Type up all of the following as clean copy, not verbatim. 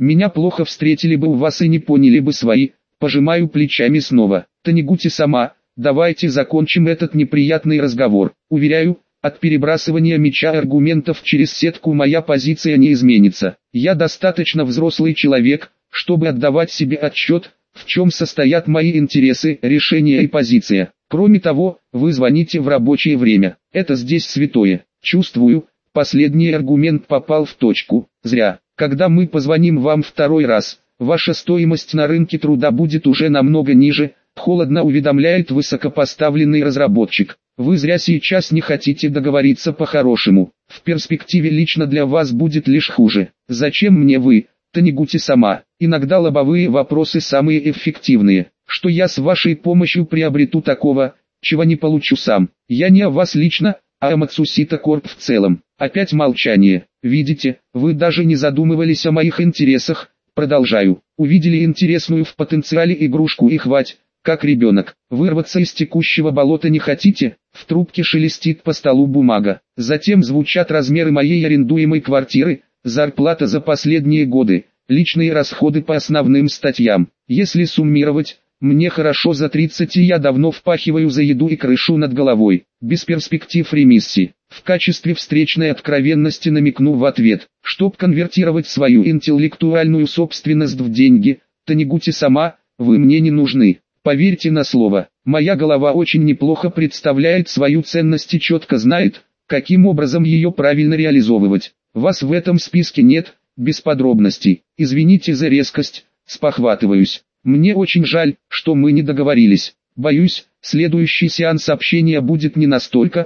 Меня плохо встретили бы у вас и не поняли бы свои. Пожимаю плечами снова. Танегути-сама, давайте закончим этот неприятный разговор. Уверяю, от перебрасывания мяча аргументов через сетку моя позиция не изменится. Я достаточно взрослый человек, чтобы отдавать себе отчет, в чем состоят мои интересы, решения и позиция. Кроме того, вы звоните в рабочее время. Это здесь святое. Чувствую, последний аргумент попал в точку. Зря. Когда мы позвоним вам второй раз, ваша стоимость на рынке труда будет уже намного ниже, холодно уведомляет высокопоставленный разработчик. Вы зря сейчас не хотите договориться по-хорошему. В перспективе лично для вас будет лишь хуже. Зачем мне вы, Танегути-сама? Иногда лобовые вопросы самые эффективные. Что я с вашей помощью приобрету такого, чего не получу сам? Я не о вас лично, а о Matsushita Corp в целом. Опять молчание. Видите, вы даже не задумывались о моих интересах. Продолжаю. Увидели интересную в потенциале игрушку и хвать, как ребенок. Вырваться из текущего болота не хотите? В трубке шелестит по столу бумага. Затем звучат размеры моей арендуемой квартиры, зарплата за последние годы, личные расходы по основным статьям. Если суммировать, мне хорошо за 30 и я давно впахиваю за еду и крышу над головой. Без перспектив ремиссии. В качестве встречной откровенности намекну в ответ, чтоб конвертировать свою интеллектуальную собственность в деньги. Танегути-сама, вы мне не нужны. Поверьте на слово, моя голова очень неплохо представляет свою ценность и четко знает, каким образом ее правильно реализовывать. Вас в этом списке нет, без подробностей. Извините за резкость, спохватываюсь. Мне очень жаль, что мы не договорились. Боюсь, следующий сеанс общения будет не настолько,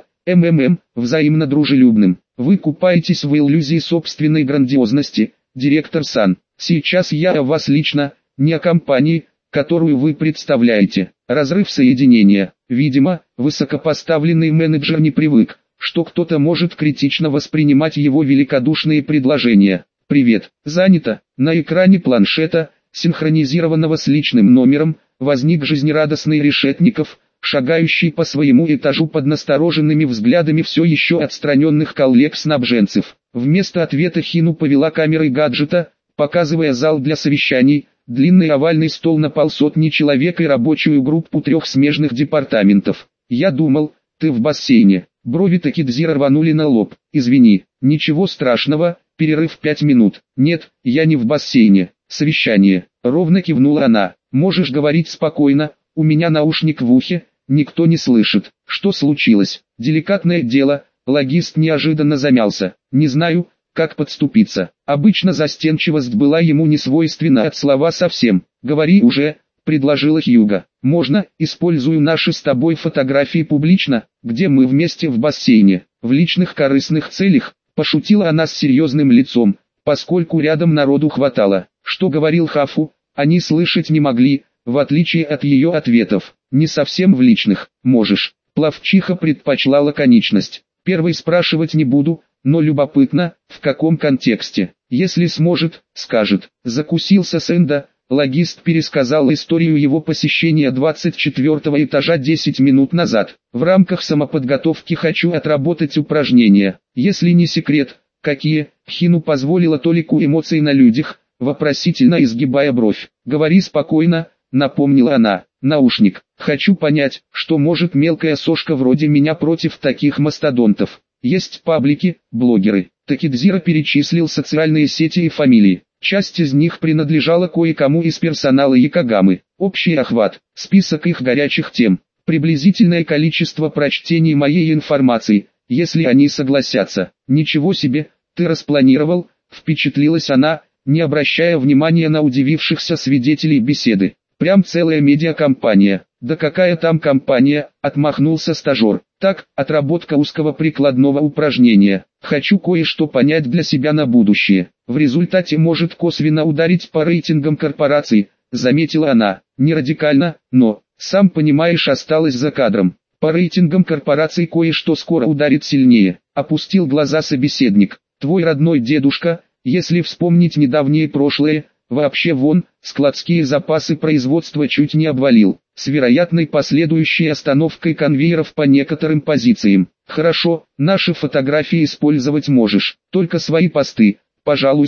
взаимно дружелюбным. Вы купаетесь в иллюзии собственной грандиозности, директор Сан. Сейчас я о вас лично, не о компании, которую вы представляете. Разрыв соединения. Видимо, высокопоставленный менеджер не привык, что кто-то может критично воспринимать его великодушные предложения. «Привет, занято». На экране планшета, синхронизированного с личным номером, возник жизнерадостный Решетников, шагающий по своему этажу под настороженными взглядами все еще отстраненных коллег-снабженцев. Вместо ответа Хину повела камерой гаджета, показывая зал для совещаний, длинный овальный стол на полсотни человек и рабочую группу 3 смежных департаментов. «Я думал, ты в бассейне». Брови Такидзира рванули на лоб. «Извини, ничего страшного, перерыв 5 минут». «Нет, я не в бассейне. Совещание». Ровно кивнула она. «Можешь говорить спокойно, у меня наушник в ухе, никто не слышит». «Что случилось?» «Деликатное дело». Логист неожиданно замялся. «Не знаю, как подступиться». Обычно застенчивость была ему не свойственна от слова совсем. «Говори уже», — предложила Хьюга. «Можно, использую наши с тобой фотографии публично, где мы вместе в бассейне, в личных корыстных целях», — пошутила она с серьезным лицом, поскольку рядом народу хватало. Что говорил Хафу, они слышать не могли, в отличие от ее ответов. «Не совсем в личных, можешь». Плавчиха предпочла лаконичность. «Первый спрашивать не буду, но любопытно, в каком контексте. Если сможет, скажет». Закусился Сэнда. Логист пересказал историю его посещения 24-го этажа 10 минут назад. «В рамках самоподготовки хочу отработать упражнения. Если не секрет, какие?» Хину позволила толику эмоций на людях, вопросительно изгибая бровь. «Говори спокойно», — напомнила она. «Наушник. Хочу понять, что может мелкая сошка вроде меня против таких мастодонтов. Есть паблики, блогеры». Такидзира перечислил социальные сети и фамилии. Часть из них принадлежала кое-кому из персонала Якогамы. Общий охват, список их горячих тем, приблизительное количество прочтений моей информации, если они согласятся. «Ничего себе, ты распланировал», — впечатлилась она, не обращая внимания на удивившихся свидетелей беседы. «Прям целая медиакомпания». «Да какая там компания», — отмахнулся стажер. «Так, отработка узкого прикладного упражнения. Хочу кое-что понять для себя на будущее. В результате может косвенно ударить по рейтингам корпораций», — заметила она. «Не радикально, но, сам понимаешь, осталось за кадром. По рейтингам корпораций кое-что скоро ударит сильнее», — опустил глаза собеседник. «Твой родной дедушка, если вспомнить недавнее прошлое, вообще вон, складские запасы производства чуть не обвалил, с вероятной последующей остановкой конвейеров по некоторым позициям. Хорошо, наши фотографии использовать можешь, только свои посты, пожалуйста»,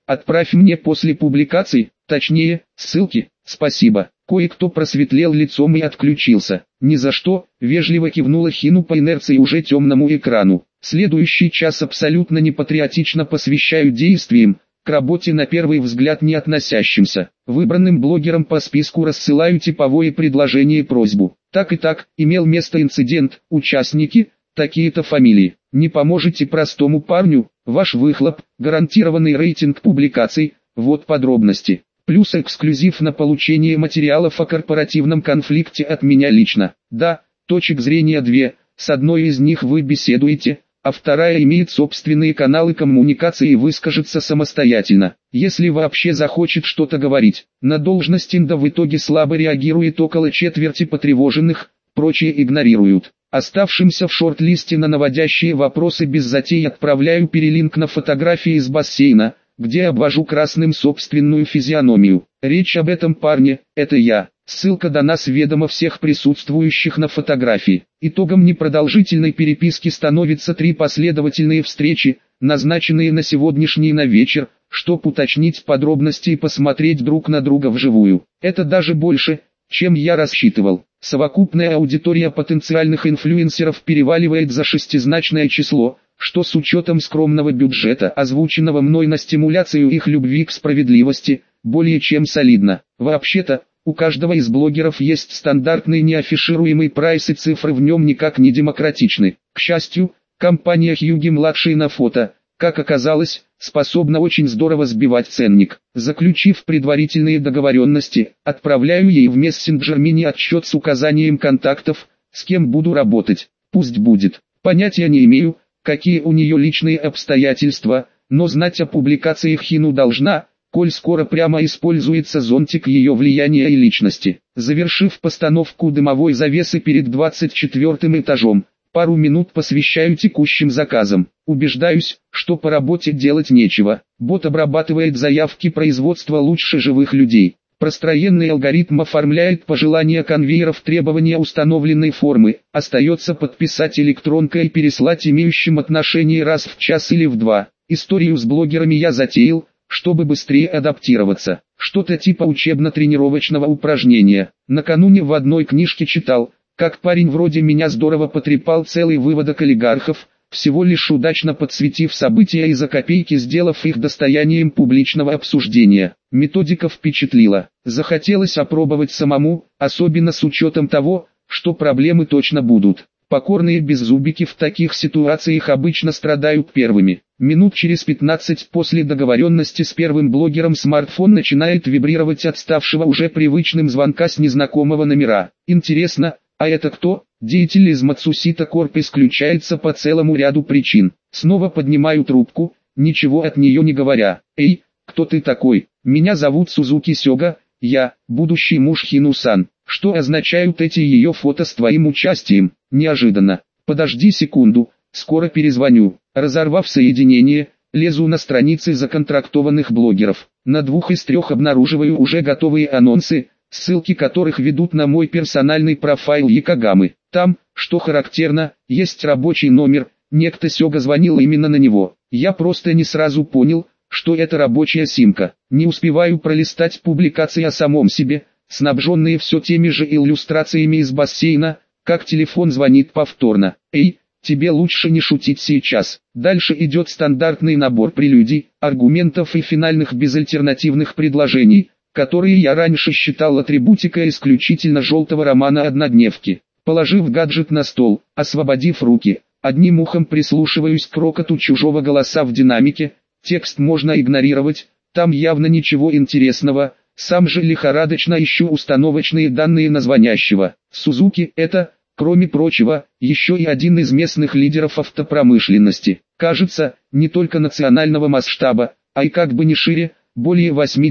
Отправь мне после публикации, точнее, ссылки, спасибо. Кое-кто просветлел лицом и отключился. Ни за что, вежливо кивнула Хину по инерции уже темному экрану. Следующий час абсолютно непатриотично посвящаю действиям, к работе на первый взгляд не относящимся. Выбранным блогерам по списку рассылаю типовое предложение и просьбу. Так и так, имел место инцидент, участники, такие-то фамилии. Не поможете простому парню, ваш выхлоп, гарантированный рейтинг публикаций, вот подробности. Плюс эксклюзив на получение материалов о корпоративном конфликте от меня лично. Да, точек зрения две, с одной из них вы беседуете, а вторая имеет собственные каналы коммуникации и выскажется самостоятельно, если вообще захочет что-то говорить. На должность инда в итоге слабо реагирует около четверти потревоженных, прочие игнорируют. Оставшимся в шорт-листе на наводящие вопросы без затей отправляю перелинк на фотографии из бассейна, где обвожу красным собственную физиономию. Речь об этом парне, это я. Ссылка дана с ведома всех присутствующих на фотографии. Итогом непродолжительной переписки становятся 3 последовательные встречи, назначенные на сегодняшний на вечер, чтоб уточнить подробности и посмотреть друг на друга вживую. Это даже больше, чем я рассчитывал. Совокупная аудитория потенциальных инфлюенсеров переваливает за шестизначное число, что с учетом скромного бюджета, озвученного мной на стимуляцию их любви к справедливости, более чем солидно. Вообще-то, у каждого из блогеров есть стандартный неафишируемый прайс и цифры в нем никак не демократичны. К счастью, компания Хьюги-младший на фото, как оказалось, способна очень здорово сбивать ценник. Заключив предварительные договоренности, отправляю ей в мессенджер мини-отчет с указанием контактов, с кем буду работать. Пусть будет. Понятия не имею, какие у нее личные обстоятельства, но знать о публикациях Хину должна, коль скоро прямо используется зонтик ее влияния и личности. Завершив постановку дымовой завесы перед 24-м этажом, пару минут посвящаю текущим заказам. Убеждаюсь, что по работе делать нечего. Бот обрабатывает заявки производства лучше живых людей. Простроенный алгоритм оформляет пожелания конвейеров требования установленной формы, остается подписать электронкой и переслать имеющим отношение раз в час или в два. Историю с блогерами я затеял, чтобы быстрее адаптироваться. Что-то типа учебно-тренировочного упражнения. Накануне в одной книжке читал, как парень вроде меня здорово потрепал целый выводок олигархов, всего лишь удачно подсветив события и за копейки сделав их достоянием публичного обсуждения. Методика впечатлила. Захотелось опробовать самому, особенно с учетом того, что проблемы точно будут. Покорные беззубики в таких ситуациях обычно страдают первыми. Минут через 15 после договоренности с первым блогером смартфон начинает вибрировать от ставшего уже привычным звонка с незнакомого номера. Интересно, а это кто? Деятель из Matsushita Corp исключается по целому ряду причин. Снова поднимаю трубку, ничего от нее не говоря. «Эй, кто ты такой? Меня зовут Сузуки Сёга, я, будущий муж Хину-сан». Что означают эти ее фото с твоим участием? Неожиданно. Подожди секунду, скоро перезвоню. Разорвав соединение, лезу на страницы законтрактованных блогеров. На 2 из 3 обнаруживаю уже готовые анонсы, ссылки которых ведут на мой персональный профайл Якогамы. Там, что характерно, есть рабочий номер, некто Сёга звонил именно на него. Я просто не сразу понял, что это рабочая симка. Не успеваю пролистать публикации о самом себе, снабженные все теми же иллюстрациями из бассейна, как телефон звонит повторно. «Эй, тебе лучше не шутить сейчас». Дальше идет стандартный набор прелюдий, аргументов и финальных безальтернативных предложений, которые я раньше считал атрибутикой исключительно желтого романа однодневки. Положив гаджет на стол, освободив руки, одним ухом прислушиваюсь к рокоту чужого голоса в динамике, текст можно игнорировать, там явно ничего интересного. Сам же лихорадочно ищу установочные данные на звонящего. Сузуки – это, кроме прочего, еще и один из местных лидеров автопромышленности. Кажется, не только национального масштаба, а и как бы не шире, более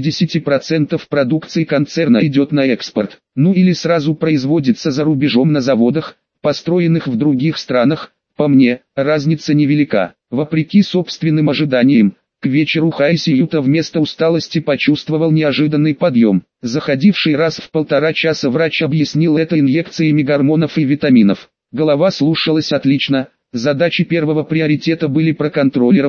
80% продукции концерна идет на экспорт. Ну или сразу производится за рубежом на заводах, построенных в других странах. По мне, разница невелика. Вопреки собственным ожиданиям, к вечеру Хайси Юта вместо усталости почувствовал неожиданный подъем. Заходивший раз в 1,5 часа врач объяснил это инъекциями гормонов и витаминов. Голова слушалась отлично, задачи первого приоритета были проконтролированы.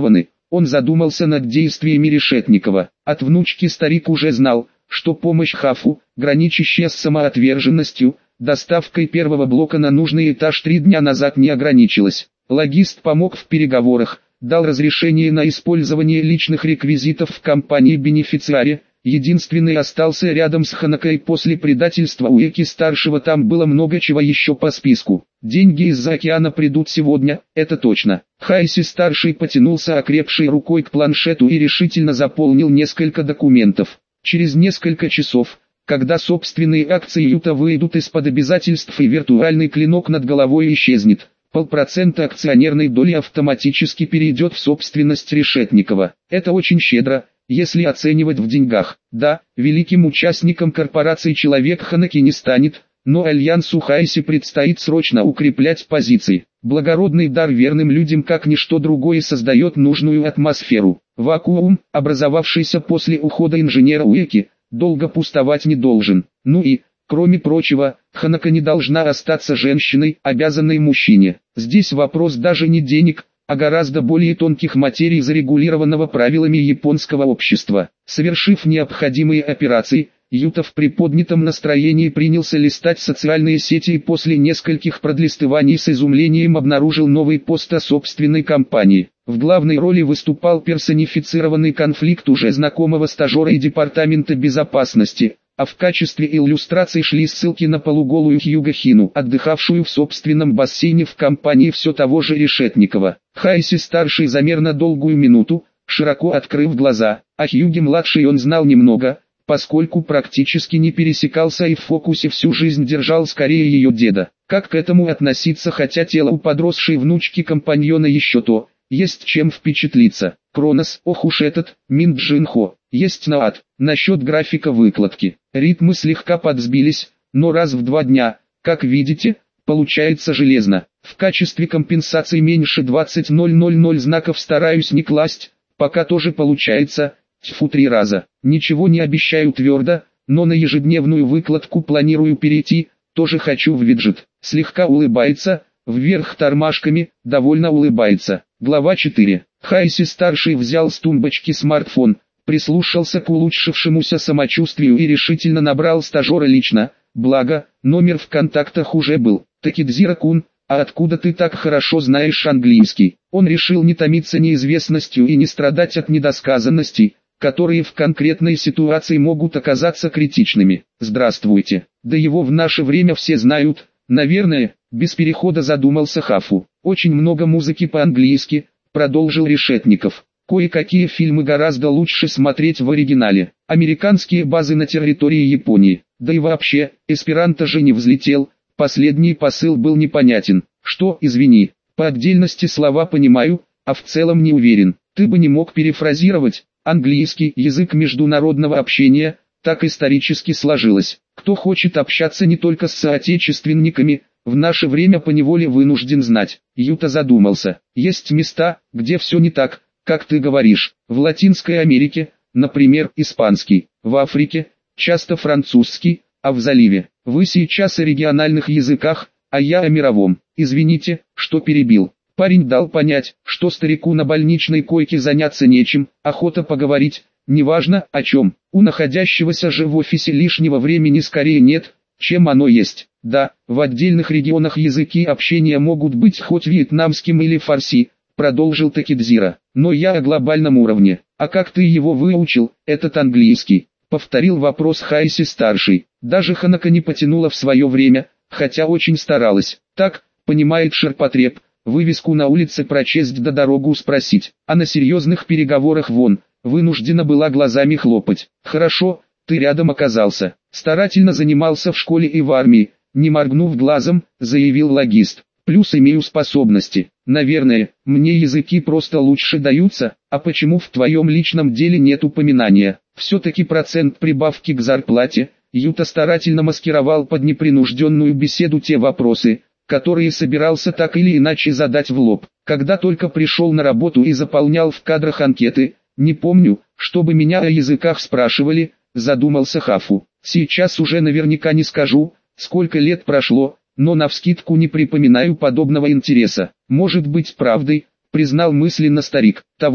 Он задумался над действиями Решетникова. От внучки старик уже знал, что помощь Хафу, граничащая с самоотверженностью, доставкой первого блока на нужный этаж 3 дня назад не ограничилась. Логист помог в переговорах, дал разрешение на использование личных реквизитов в компании-бенефициаре. Единственный остался рядом с Ханакой после предательства Уэки-старшего, там было много чего еще по списку. Деньги из-за океана придут сегодня, это точно. Хайси-старший потянулся окрепшей рукой к планшету и решительно заполнил несколько документов. Через несколько часов, когда собственные акции Юта выйдут из-под обязательств и виртуальный клинок над головой исчезнет, 0,5% акционерной доли автоматически перейдет в собственность Решетникова. Это очень щедро, если оценивать в деньгах. Да, великим участником корпорации человек Ханаки не станет, но Альянсу Хайси предстоит срочно укреплять позиции. Благородный дар верным людям как ничто другое создает нужную атмосферу. Вакуум, образовавшийся после ухода инженера Уэки, долго пустовать не должен. Ну и, кроме прочего, Ханака не должна остаться женщиной, обязанной мужчине. Здесь вопрос даже не денег, а гораздо более тонких материй, зарегулированного правилами японского общества. Совершив необходимые операции, Юта в приподнятом настроении принялся листать социальные сети и после нескольких продлистываний с изумлением обнаружил новый пост о собственной компании. В главной роли выступал персонифицированный конфликт уже знакомого стажера и департамента безопасности, а в качестве иллюстраций шли ссылки на полуголую Хьюго Хину, отдыхавшую в собственном бассейне в компании все того же Решетникова. Хайси-старший замер на долгую минуту, широко открыв глаза, а Хьюги-младший он знал немного, поскольку практически не пересекался и в фокусе всю жизнь держал скорее ее деда. Как к этому относиться, хотя тело у подросшей внучки компаньона еще то, есть чем впечатлиться. Кронос, ох уж этот, Мин Джин-хо, есть Наат. Насчет графика выкладки, ритмы слегка подсбились, но раз в 2 дня, как видите, получается железно. В качестве компенсации меньше 20,000 знаков стараюсь не класть, пока тоже получается, тьфу 3 раза. Ничего не обещаю твердо, но на ежедневную выкладку планирую перейти, тоже хочу в виджет. Слегка улыбается, вверх тормашками, довольно улыбается. Глава 4. Хайси-старший взял с тумбочки смартфон, прислушался к улучшившемуся самочувствию и решительно набрал стажера лично, благо, номер в контактах уже был. Такидзира-кун, а откуда ты так хорошо знаешь английский? Он решил не томиться неизвестностью и не страдать от недосказанностей, которые в конкретной ситуации могут оказаться критичными. Здравствуйте. Да его в наше время все знают, наверное, без перехода задумался Хафу. Очень много музыки по-английски, продолжил Решетников. Кое-какие фильмы гораздо лучше смотреть в оригинале. Американские базы на территории Японии. Да и вообще, эсперанто же не взлетел. Последний посыл был непонятен. Что, извини, по отдельности слова понимаю, а в целом не уверен. Ты бы не мог перефразировать? Английский язык международного общения, так исторически сложилось. Кто хочет общаться не только с соотечественниками, в наше время поневоле вынужден знать. Юта задумался. Есть места, где все не так, как ты говоришь. В Латинской Америке, например, испанский. В Африке, часто французский, а в заливе. Вы сейчас о региональных языках, а я о мировом. Извините, что перебил. Парень дал понять, что старику на больничной койке заняться нечем, охота поговорить, неважно о чем. У находящегося же в офисе лишнего времени скорее нет, чем оно есть. Да, в отдельных регионах языки общения могут быть хоть вьетнамским или фарси, продолжил Такидзира. Но я о глобальном уровне. А как ты его выучил, этот английский? Повторил вопрос Хайси-старший. Даже Ханака не потянула в свое время, хотя очень старалась. Так, понимает ширпотреб. Вывеску на улице прочесть да дорогу спросить, а на серьезных переговорах вон, вынуждена была глазами хлопать. Хорошо, ты рядом оказался. Старательно занимался в школе и в армии, не моргнув глазом, заявил логист. Плюс имею способности. Наверное, мне языки просто лучше даются, а почему в твоем личном деле нет упоминания? Все-таки процент прибавки к зарплате. Юта старательно маскировал под непринужденную беседу те вопросы, которые собирался так или иначе задать в лоб. Когда только пришел на работу и заполнял в кадрах анкеты, не помню, чтобы меня о языках спрашивали, задумался Хафу. Сейчас уже наверняка не скажу, сколько лет прошло, но навскидку не припоминаю подобного интереса. Может быть правдой, признал мысленно старик. Того,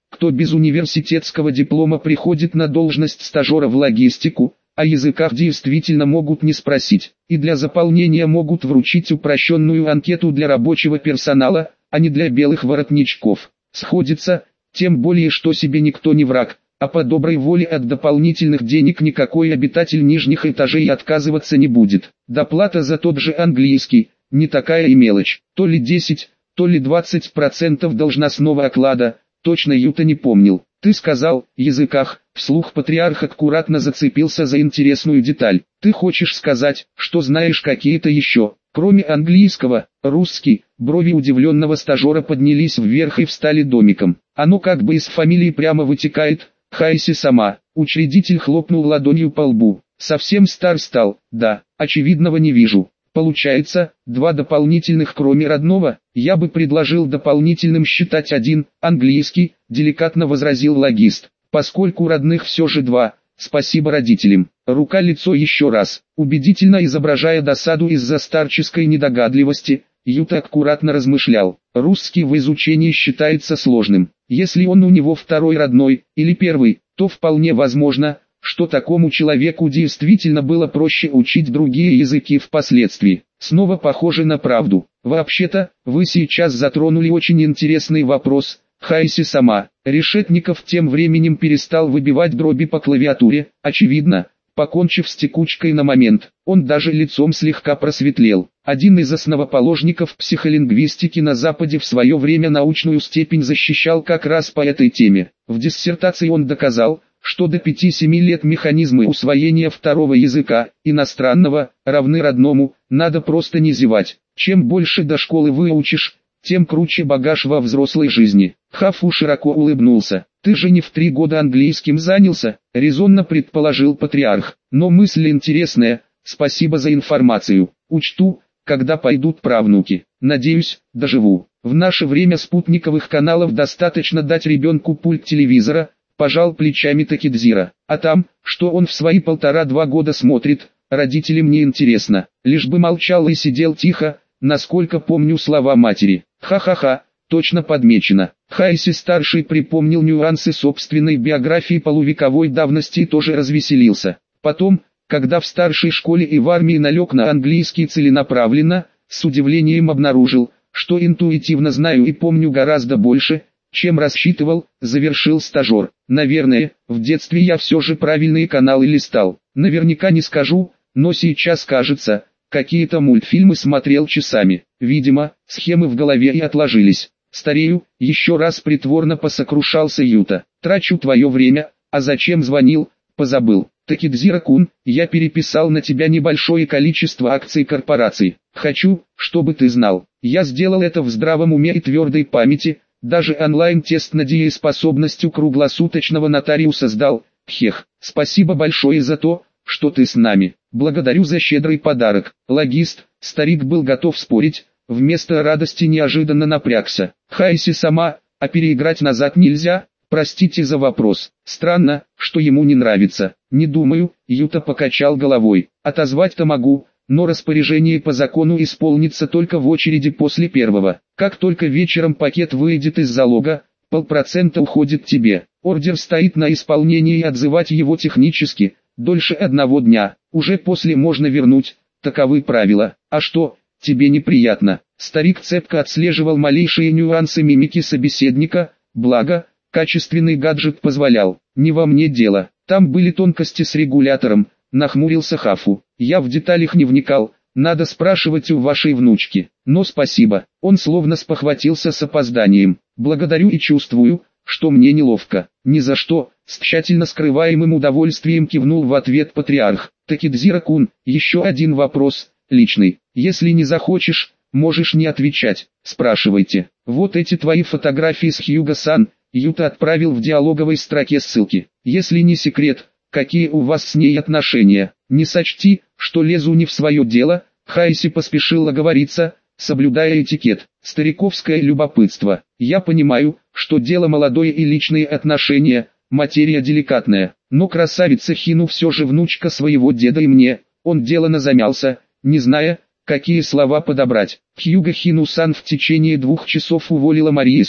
кто без университетского диплома приходит на должность стажера в логистику, о языках действительно могут не спросить, и для заполнения могут вручить упрощенную анкету для рабочего персонала, а не для белых воротничков. Сходится, тем более что себе никто не враг, а по доброй воле от дополнительных денег никакой обитатель нижних этажей отказываться не будет. Доплата за тот же английский, не такая и мелочь, то ли 10, то ли 20% должностного оклада, точно Юта не помнил. Ты сказал, языках, вслух патриарх аккуратно зацепился за интересную деталь. Ты хочешь сказать, что знаешь какие-то еще, кроме английского, русский? Брови удивленного стажера поднялись вверх и встали домиком. Оно как бы из фамилии прямо вытекает. Хайси сама. Учредитель хлопнул ладонью по лбу. Совсем стар стал, да, очевидного не вижу. Получается, 2 дополнительных кроме родного. Я бы предложил дополнительным считать 1, английский, деликатно возразил логист. Поскольку родных все же 2, спасибо родителям. Рука-лицо еще раз, убедительно изображая досаду из-за старческой недогадливости, Юта аккуратно размышлял. Русский в изучении считается сложным. Если он у него второй родной, или первый, то вполне возможно, что такому человеку действительно было проще учить другие языки впоследствии. Снова похоже на правду. Вообще-то, вы сейчас затронули очень интересный вопрос, Хайси сама. Решетников тем временем перестал выбивать дроби по клавиатуре, очевидно, покончив с текучкой на момент. Он даже лицом слегка просветлел. Один из основоположников психолингвистики на Западе в свое время научную степень защищал как раз по этой теме. В диссертации он доказал, что до 5-7 лет механизмы усвоения второго языка, иностранного, равны родному, надо просто не зевать. Чем больше до школы выучишь, тем круче багаж во взрослой жизни. Хафу широко улыбнулся. «Ты же не в 3 года английским занялся?» — резонно предположил патриарх. «Но мысль интересная, спасибо за информацию. Учту, когда пойдут правнуки. Надеюсь, доживу. В наше время спутниковых каналов достаточно дать ребенку пульт телевизора», — пожал плечами Такидзира. «А там, что он в свои 1,5-2 года смотрит, родителям не интересно. Лишь бы молчал и сидел тихо, насколько помню слова матери. Ха-ха-ха, точно подмечено». Хайси-старший припомнил нюансы собственной биографии полувековой давности и тоже развеселился. Потом, когда в старшей школе и в армии налег на английский целенаправленно, с удивлением обнаружил, что интуитивно знаю и помню гораздо больше, чем рассчитывал, завершил стажер. Наверное, в детстве я все же правильные каналы листал. Наверняка не скажу, но сейчас кажется, какие-то мультфильмы смотрел часами. Видимо, схемы в голове и отложились. Старею, еще раз притворно посокрушался Юта. Трачу твое время, а зачем звонил, позабыл. Такидзира-кун, я переписал на тебя небольшое количество акций корпораций. Хочу, чтобы ты знал. Я сделал это в здравом уме и твердой памяти, даже онлайн-тест на дееспособность у круглосуточного нотариуса сдал. Хех, спасибо большое за то, что ты с нами. Благодарю за щедрый подарок. Логист, старик был готов спорить, вместо радости неожиданно напрягся. Хайси сама, а переиграть назад нельзя? Простите за вопрос. Странно, что ему не нравится. Не думаю, Юта покачал головой. Отозвать-то могу, но распоряжение по закону исполнится только в очереди после первого. Как только вечером пакет выйдет из залога, 0,5% уходит тебе. Ордер стоит на исполнении и отзывать его технически, дольше 1 дня. Уже после можно вернуть, таковы правила. А что, тебе неприятно? Старик цепко отслеживал малейшие нюансы мимики собеседника, благо, качественный гаджет позволял. Не во мне дело, там были тонкости с регулятором, нахмурился Хафу. Я в деталях не вникал, надо спрашивать у вашей внучки. Но спасибо, он словно спохватился с опозданием. Благодарю и чувствую, что мне неловко. Ни за что, с тщательно скрываемым удовольствием кивнул в ответ патриарх. Такидзира-кун, еще один вопрос, личный. Если не захочешь, можешь не отвечать, спрашивайте. Вот эти твои фотографии с Хьюго-сан, Юта отправил в диалоговой строке ссылки. Если не секрет, какие у вас с ней отношения? Не сочти, что лезу не в свое дело, Хайси поспешил оговориться, соблюдая этикет. Стариковское любопытство. Я понимаю, что дело молодое и личные отношения, материя деликатная. Но красавица Хину все же внучка своего деда и мне. Он делано замялся, не зная, какие слова подобрать. Хьюго Хину-сан в течение 2 часов уволила Мариесу,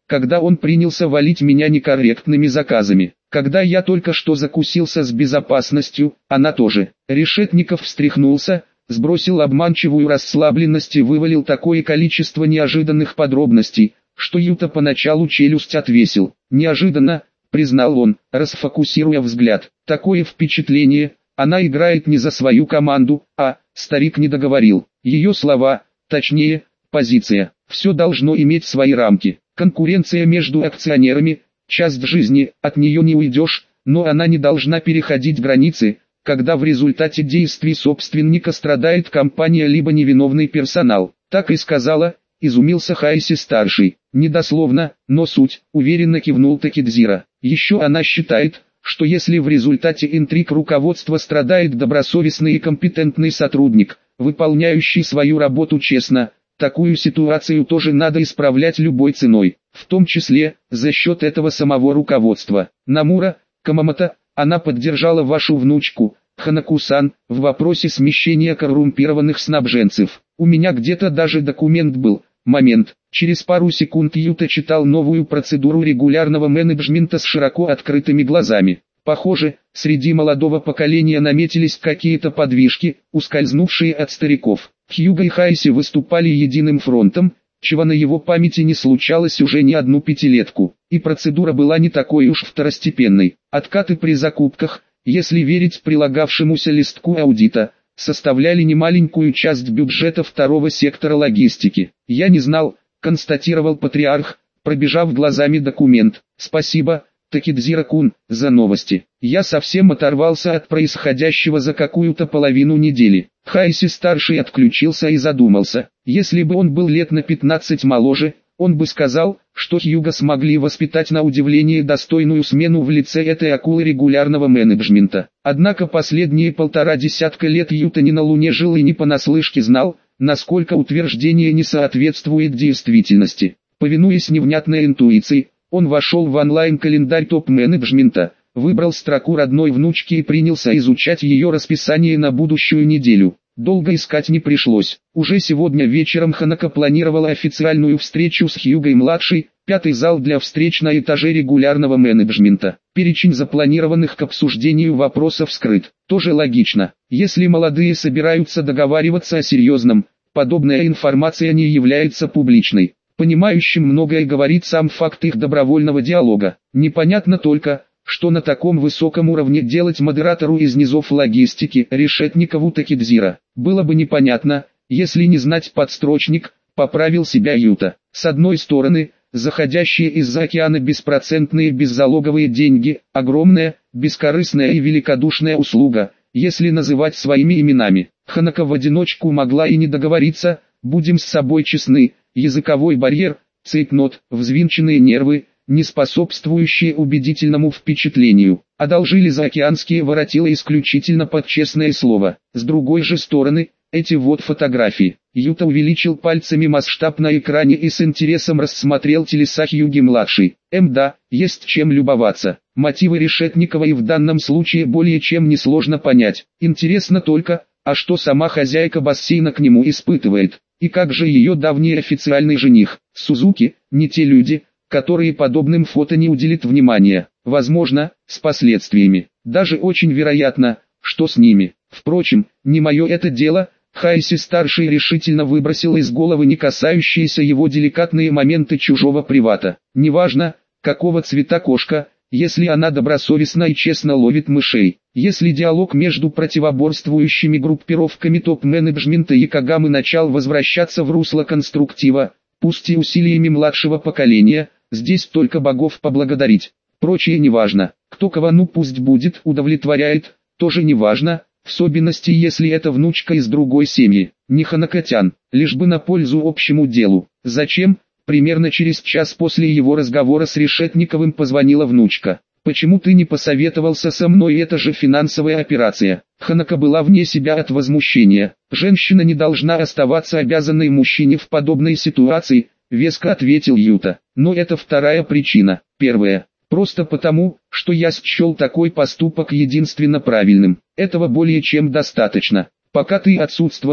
когда он принялся валить меня некорректными заказами. Когда я только что закусился с безопасностью, она тоже. Решетников встряхнулся, сбросил обманчивую расслабленность и вывалил такое количество неожиданных подробностей, что Юта поначалу челюсть отвесил. «Неожиданно», — признал он, расфокусируя взгляд. «Такое впечатление, она играет не за свою команду, а...» Старик не договорил. Ее слова, точнее, позиция. Все должно иметь свои рамки. Конкуренция между акционерами, часть жизни, от нее не уйдешь, но она не должна переходить границы, когда в результате действий собственника страдает компания либо невиновный персонал. Так и сказала, изумился Хайси-старший. Недословно, но суть, уверенно кивнул Такедзира. Еще она считает, что если в результате интриг руководства страдает добросовестный и компетентный сотрудник, выполняющий свою работу честно, такую ситуацию тоже надо исправлять любой ценой, в том числе, за счет этого самого руководства. Намура, Камамото, она поддержала вашу внучку, Ханаку-сан, в вопросе смещения коррумпированных снабженцев. У меня где-то даже документ был. Момент. Через пару секунд Юта читал новую процедуру регулярного менеджмента с широко открытыми глазами. Похоже, среди молодого поколения наметились какие-то подвижки, ускользнувшие от стариков. Хьюго и Хайси выступали единым фронтом, чего на его памяти не случалось уже не одну пятилетку. И процедура была не такой уж второстепенной. Откаты при закупках, если верить прилагавшемуся листку аудита, составляли немаленькую часть бюджета второго сектора логистики. «Я не знал», — констатировал патриарх, пробежав глазами документ. «Спасибо, Такедзира-кун, за новости. Я совсем оторвался от происходящего за какую-то половину недели». Хайси-старший отключился и задумался. Если бы он был лет на 15 моложе, он бы сказал, что Хьюго смогли воспитать на удивление достойную смену в лице этой акулы регулярного менеджмента. Однако последние 1,5 десятка лет Юта не на Луне жил и не понаслышке знал, насколько утверждение не соответствует действительности. Повинуясь невнятной интуиции, он вошел в онлайн-календарь топ-менеджмента, выбрал строку родной внучки и принялся изучать ее расписание на будущую неделю. Долго искать не пришлось. Уже сегодня вечером Ханако планировала официальную встречу с Хьюгой-младшей, 5-й зал для встреч на этаже регулярного менеджмента. Перечень запланированных к обсуждению вопросов скрыт. Тоже логично. Если молодые собираются договариваться о серьезном, подобная информация не является публичной. Понимающим многое говорит сам факт их добровольного диалога. Непонятно только, что на таком высоком уровне делать модератору из низов логистики Решетникову Такедзира. Было бы непонятно, если не знать подстрочник, поправил себя Юта. С одной стороны, заходящие из-за океана беспроцентные беззалоговые деньги, огромная, бескорыстная и великодушная услуга, если называть своими именами. Ханако в одиночку могла и не договориться, будем с собой честны, языковой барьер, цейтнот, взвинченные нервы, не способствующие убедительному впечатлению, одолжили заокеанские воротила исключительно под честное слово. С другой же стороны, эти вот фотографии. Юта увеличил пальцами масштаб на экране и с интересом рассмотрел телеса Хьюги-младший. Да, есть чем любоваться. Мотивы Решетникова и в данном случае более чем несложно понять. Интересно только, а что сама хозяйка бассейна к нему испытывает? И как же ее давний официальный жених? Сузуки, не те люди, которые подобным фото не уделят внимания. Возможно, с последствиями. Даже очень вероятно, что с ними. Впрочем, не мое это дело. Хайси-старший решительно выбросил из головы не касающиеся его деликатные моменты чужого привата. Неважно, какого цвета кошка, если она добросовестно и честно ловит мышей. Если диалог между противоборствующими группировками топ-менеджмента и Кагамы начал возвращаться в русло конструктива, пусть и усилиями младшего поколения, здесь только богов поблагодарить. Прочее неважно. Кто кого пусть будет удовлетворяет, тоже неважно, в особенности если это внучка из другой семьи. Не Ханакотян, лишь бы на пользу общему делу. Зачем? Примерно через час после его разговора с Решетниковым позвонила внучка. «Почему ты не посоветовался со мной, это же финансовая операция?» Ханако была вне себя от возмущения. «Женщина не должна оставаться обязанной мужчине в подобной ситуации», веско ответил Юта. «Но это вторая причина. Первая. Просто потому, что я счел такой поступок единственно правильным. Этого более чем достаточно. Пока ты отсутствовал,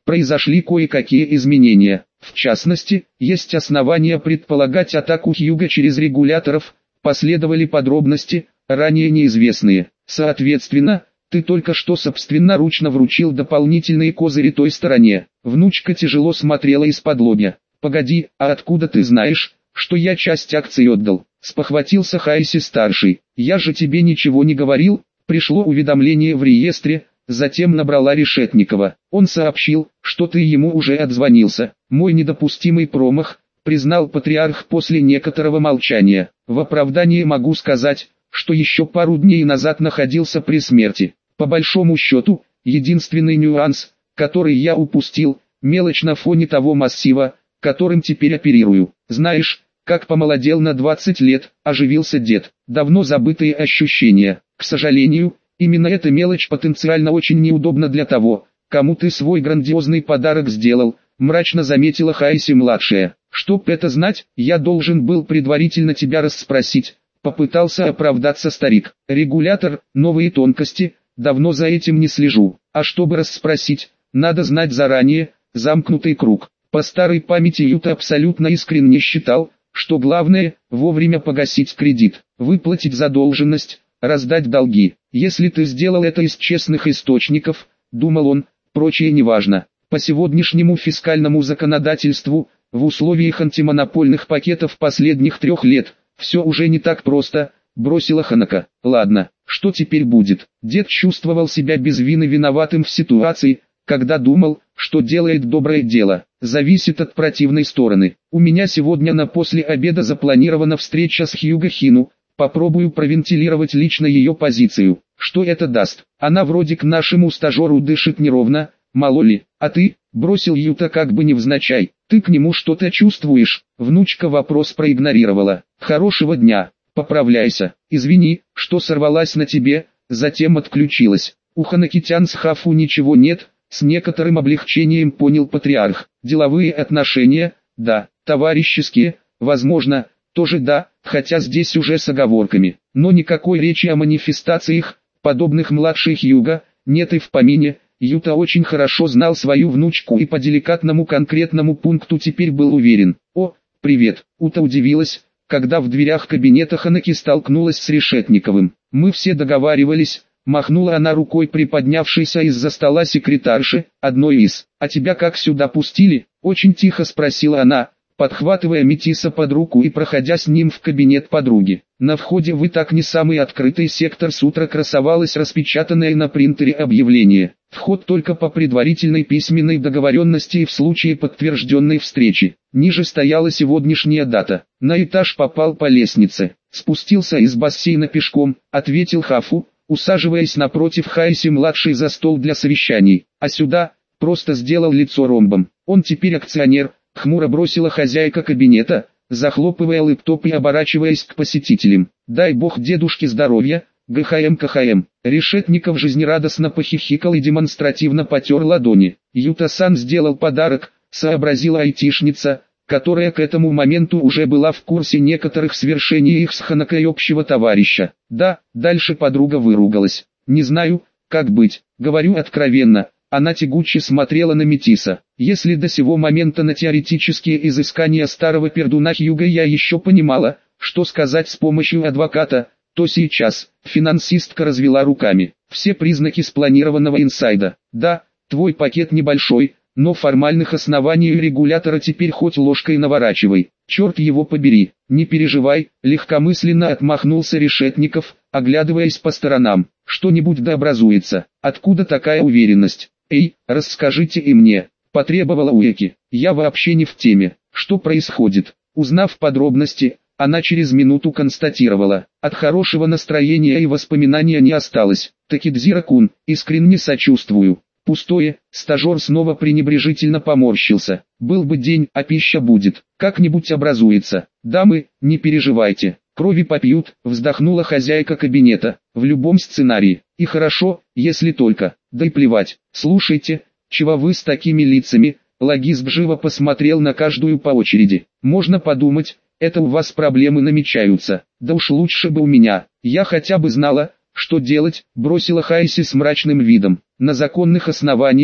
произошли кое-какие изменения. В частности, есть основания предполагать атаку Хьюга через регуляторов, последовали подробности, ранее неизвестные. Соответственно, ты только что собственноручно вручил дополнительные козыри той стороне. Внучка тяжело смотрела из-под «Погоди, а откуда ты знаешь, что я часть акций отдал?» Спохватился Хайси-старший. «Я же тебе ничего не говорил». Пришло уведомление в реестре, затем набрала Решетникова. Он сообщил, что ты ему уже отзвонился. Мой недопустимый промах, признал патриарх после некоторого молчания. В оправдании могу сказать, что еще пару дней назад находился при смерти. По большому счету, единственный нюанс, который я упустил, мелочь на фоне того массива, которым теперь оперирую. Знаешь, как помолодел на 20 лет, оживился дед. Давно забытые ощущения. К сожалению, именно эта мелочь потенциально очень неудобна для того, кому ты свой грандиозный подарок сделал, мрачно заметила Хайси-младшая. Чтоб это знать, я должен был предварительно тебя расспросить. Попытался оправдаться старик. Регулятор, новые тонкости, давно за этим не слежу. А чтобы расспросить, надо знать заранее, замкнутый круг. По старой памяти Юта абсолютно искренне считал, что главное – вовремя погасить кредит, выплатить задолженность, раздать долги. Если ты сделал это из честных источников, думал он, прочее неважно. По сегодняшнему фискальному законодательству, в условиях антимонопольных пакетов последних 3 лет, все уже не так просто, бросила Ханако. Ладно, что теперь будет? Дед чувствовал себя без вины виноватым в ситуации, когда думал, что делает доброе дело. Зависит от противной стороны. У меня сегодня на после обеда запланирована встреча с Хьюго Хину. Попробую провентилировать лично ее позицию. Что это даст? Она вроде к нашему стажеру дышит неровно, мало ли. А ты, бросил Юта как бы невзначай, ты к нему что-то чувствуешь? Внучка вопрос проигнорировала. Хорошего дня, поправляйся. Извини, что сорвалась на тебе, затем отключилась. У Ханакитян с Хафу ничего нет, с некоторым облегчением понял патриарх. Деловые отношения, да, товарищеские, возможно, тоже да, хотя здесь уже с оговорками. Но никакой речи о манифестациях, подобных младшей Хьюго, нет и в помине. Юта очень хорошо знал свою внучку и по деликатному конкретному пункту теперь был уверен. «О, привет!» Ута удивилась, когда в дверях кабинета Ханаки столкнулась с Решетниковым. «Мы все договаривались», махнула она рукой приподнявшейся из-за стола секретарши, одной из. «А тебя как сюда пустили?» Очень тихо спросила она, подхватывая Метиса под руку и проходя с ним в кабинет подруги. На входе в и так не самый открытый сектор с утра красовалось распечатанное на принтере объявление. Вход только по предварительной письменной договоренности и в случае подтвержденной встречи. Ниже стояла сегодняшняя дата. На этаж попал по лестнице. Спустился из бассейна пешком, ответил Хафу, усаживаясь напротив Хайси-младшей за стол для совещаний. А сюда, просто сделал лицо ромбом. Он теперь акционер. Хмуро бросила хозяйка кабинета, захлопывая лэптоп и оборачиваясь к посетителям. «Дай бог дедушке здоровья, ГХМ-КХМ». Решетников жизнерадостно похихикал и демонстративно потер ладони. «Юта-сан сделал подарок», сообразила айтишница, которая к этому моменту уже была в курсе некоторых свершений их с Ханакой общего товарища. «Да», дальше подруга выругалась. «Не знаю, как быть, говорю откровенно». Она тягуче смотрела на Метиса. Если до сего момента на теоретические изыскания старого пердуна Хьюго я еще понимала, что сказать с помощью адвоката, то сейчас, финансистка развела руками. Все признаки спланированного инсайда. Да, твой пакет небольшой, но формальных оснований у регулятора теперь хоть ложкой наворачивай. Черт его побери, не переживай, легкомысленно отмахнулся Решетников, оглядываясь по сторонам. Что-нибудь да образуется. Откуда такая уверенность? «Эй, расскажите и мне», – потребовала Уэки. «Я вообще не в теме. Что происходит?» Узнав подробности, она через минуту констатировала. От хорошего настроения и воспоминания не осталось. «Такидзира-кун, искренне сочувствую». «Пустое», стажер снова пренебрежительно поморщился. «Был бы день, а пища будет. Как-нибудь образуется. Дамы, не переживайте. Крови попьют», вздохнула хозяйка кабинета. «В любом сценарии. И хорошо, если только. Да и плевать. Слушайте, чего вы с такими лицами?» Логист живо посмотрел на каждую по очереди. «Можно подумать, это у вас проблемы намечаются. Да уж лучше бы у меня. Я хотя бы знала, что делать», бросила Хайси с мрачным видом. «На законных основаниях»,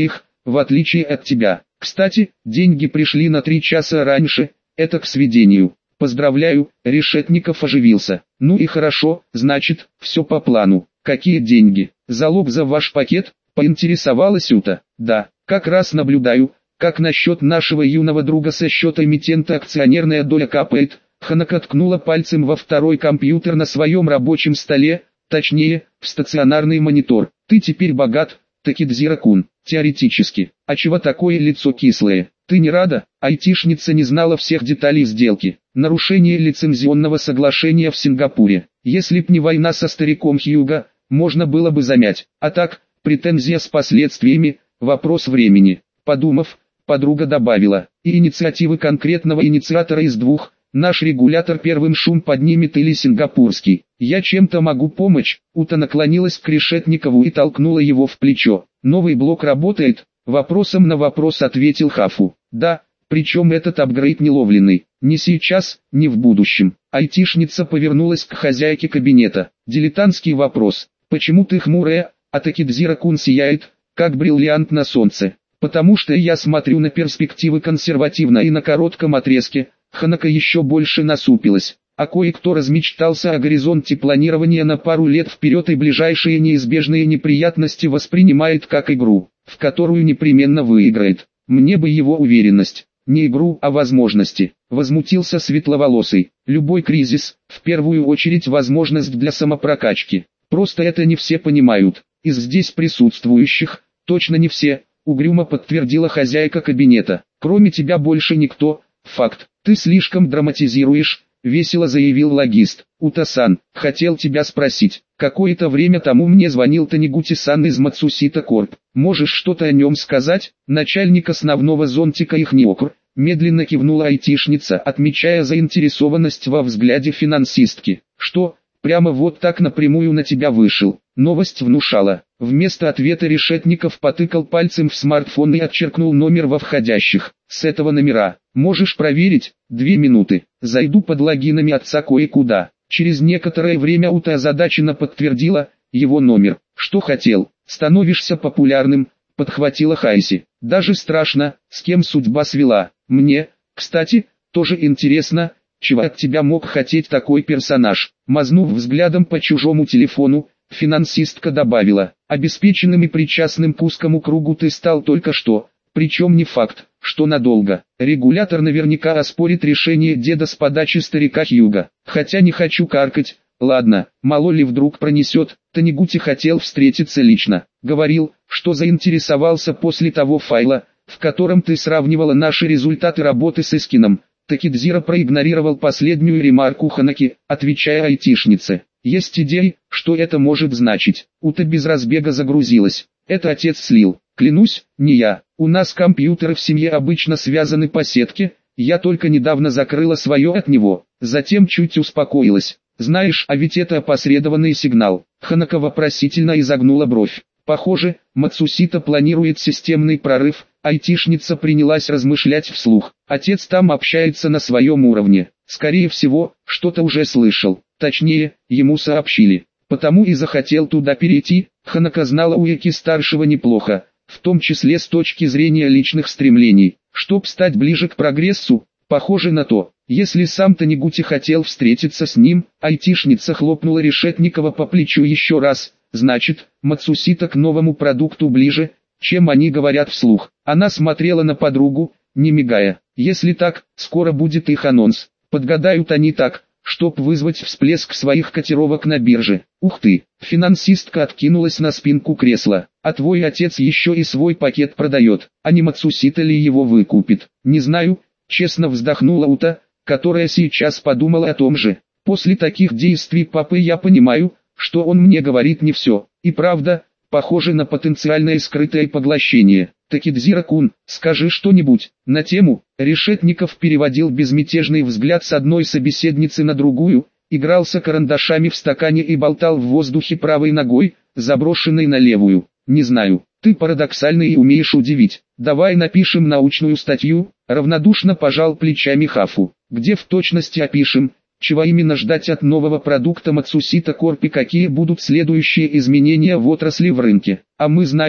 в отличие от тебя. Кстати, деньги пришли на 3 часа раньше, это к сведению. Поздравляю, Решетников оживился. Ну и хорошо, значит, все по плану. Какие деньги? Залог за ваш пакет? Поинтересовалась Ута. Да, как раз наблюдаю, как насчет нашего юного друга со счета эмитента акционерная доля капает. Ханако ткнула пальцем во второй компьютер на своем рабочем столе, точнее, в стационарный монитор. Ты теперь богат, Такидзира-кун, теоретически. А чего такое лицо кислое? Ты не рада? Айтишница не знала всех деталей сделки. Нарушение лицензионного соглашения в Сингапуре. Если б не война со стариком Хьюго, можно было бы замять. А так, претензия с последствиями, вопрос времени. Подумав, подруга добавила, и инициативы конкретного инициатора из двух, наш регулятор первым шум поднимет или сингапурский. Я чем-то могу помочь? Ута наклонилась к Решетникову и толкнула его в плечо. Новый блок работает? Вопросом на вопрос ответил Хафу. Да, причем этот апгрейд не ловленный. Не сейчас, не в будущем. Айтишница повернулась к хозяйке кабинета. Дилетантский вопрос. Почему ты хмурая, а Такидзира-кун сияет, как бриллиант на солнце? Потому что я смотрю на перспективы консервативно и на коротком отрезке. Ханако еще больше насупилась. А кое-кто размечтался о горизонте планирования на пару лет вперед и ближайшие неизбежные неприятности воспринимает как игру, в которую непременно выиграет. Мне бы его уверенность. Не игру, а возможности. Возмутился светловолосый. Любой кризис, в первую очередь возможность для самопрокачки. Просто это не все понимают. Из здесь присутствующих, точно не все, угрюмо подтвердила хозяйка кабинета. Кроме тебя больше никто. Факт. Ты слишком драматизируешь, весело заявил логист. Ута-сан, хотел тебя спросить. Какое-то время тому мне звонил Танегути-сан из Мацусита Корп. Можешь что-то о нем сказать? Начальник основного зонтика Ихниокр. Медленно кивнула айтишница, отмечая заинтересованность во взгляде финансистки. Что, прямо вот так напрямую на тебя вышел? Новость внушала. Вместо ответа Решетников потыкал пальцем в смартфон и отчеркнул номер во входящих. С этого номера. Можешь проверить? 2 минуты. Зайду под логинами отца кое-куда. Через некоторое время Ута озадаченно подтвердила его номер. Что хотел? Становишься популярным, подхватила Хайси. Даже страшно, с кем судьба свела. Мне, кстати, тоже интересно, чего от тебя мог хотеть такой персонаж. Мазнув взглядом по чужому телефону, финансистка добавила, обеспеченным и причастным к узкому кругу ты стал только что, причем не факт, что надолго. Регулятор наверняка оспорит решение деда с подачи старика Хьюго. Хотя не хочу каркать, ладно, мало ли вдруг пронесет. Танегути хотел встретиться лично. Говорил, что заинтересовался после того файла, в котором ты сравнивала наши результаты работы с Искином. Такидзира проигнорировал последнюю ремарку Ханаки, отвечая айтишнице. Есть идеи, что это может значить. Ута без разбега загрузилась. Это отец слил. Клянусь, не я. У нас компьютеры в семье обычно связаны по сетке. Я только недавно закрыла свое от него. Затем чуть успокоилась. Знаешь, а ведь это опосредованный сигнал. Ханако вопросительно изогнула бровь. Похоже, Мацусита планирует системный прорыв. Айтишница принялась размышлять вслух. Отец там общается на своем уровне. Скорее всего, что-то уже слышал. Точнее, ему сообщили. Потому и захотел туда перейти. Ханако знала Уэки-старшего неплохо, в том числе с точки зрения личных стремлений. Чтоб стать ближе к прогрессу, похоже на то. Если сам Танегути хотел встретиться с ним, айтишница хлопнула Решетникова по плечу еще раз. Значит, Мацусита к новому продукту ближе, чем они говорят вслух. Она смотрела на подругу, не мигая. Если так, скоро будет их анонс. Подгадают они так, чтоб вызвать всплеск своих котировок на бирже. Ух ты, финансистка откинулась на спинку кресла. А твой отец еще и свой пакет продает, а не Мацусита ли его выкупит? Не знаю, честно вздохнула Ута, которая сейчас подумала о том же. После таких действий папы я понимаю, что он мне говорит не все. И правда, похоже на потенциальное скрытое поглощение. Такидзира-кун, скажи что-нибудь на тему. Решетников переводил безмятежный взгляд с одной собеседницы на другую, игрался карандашами в стакане и болтал в воздухе правой ногой, заброшенной на левую. Не знаю, ты парадоксальный и умеешь удивить. Давай напишем научную статью, равнодушно пожал плечами Хафу, где в точности опишем, чего именно ждать от нового продукта Мацусита Корп и какие будут следующие изменения в отрасли в рынке. А мы знаем,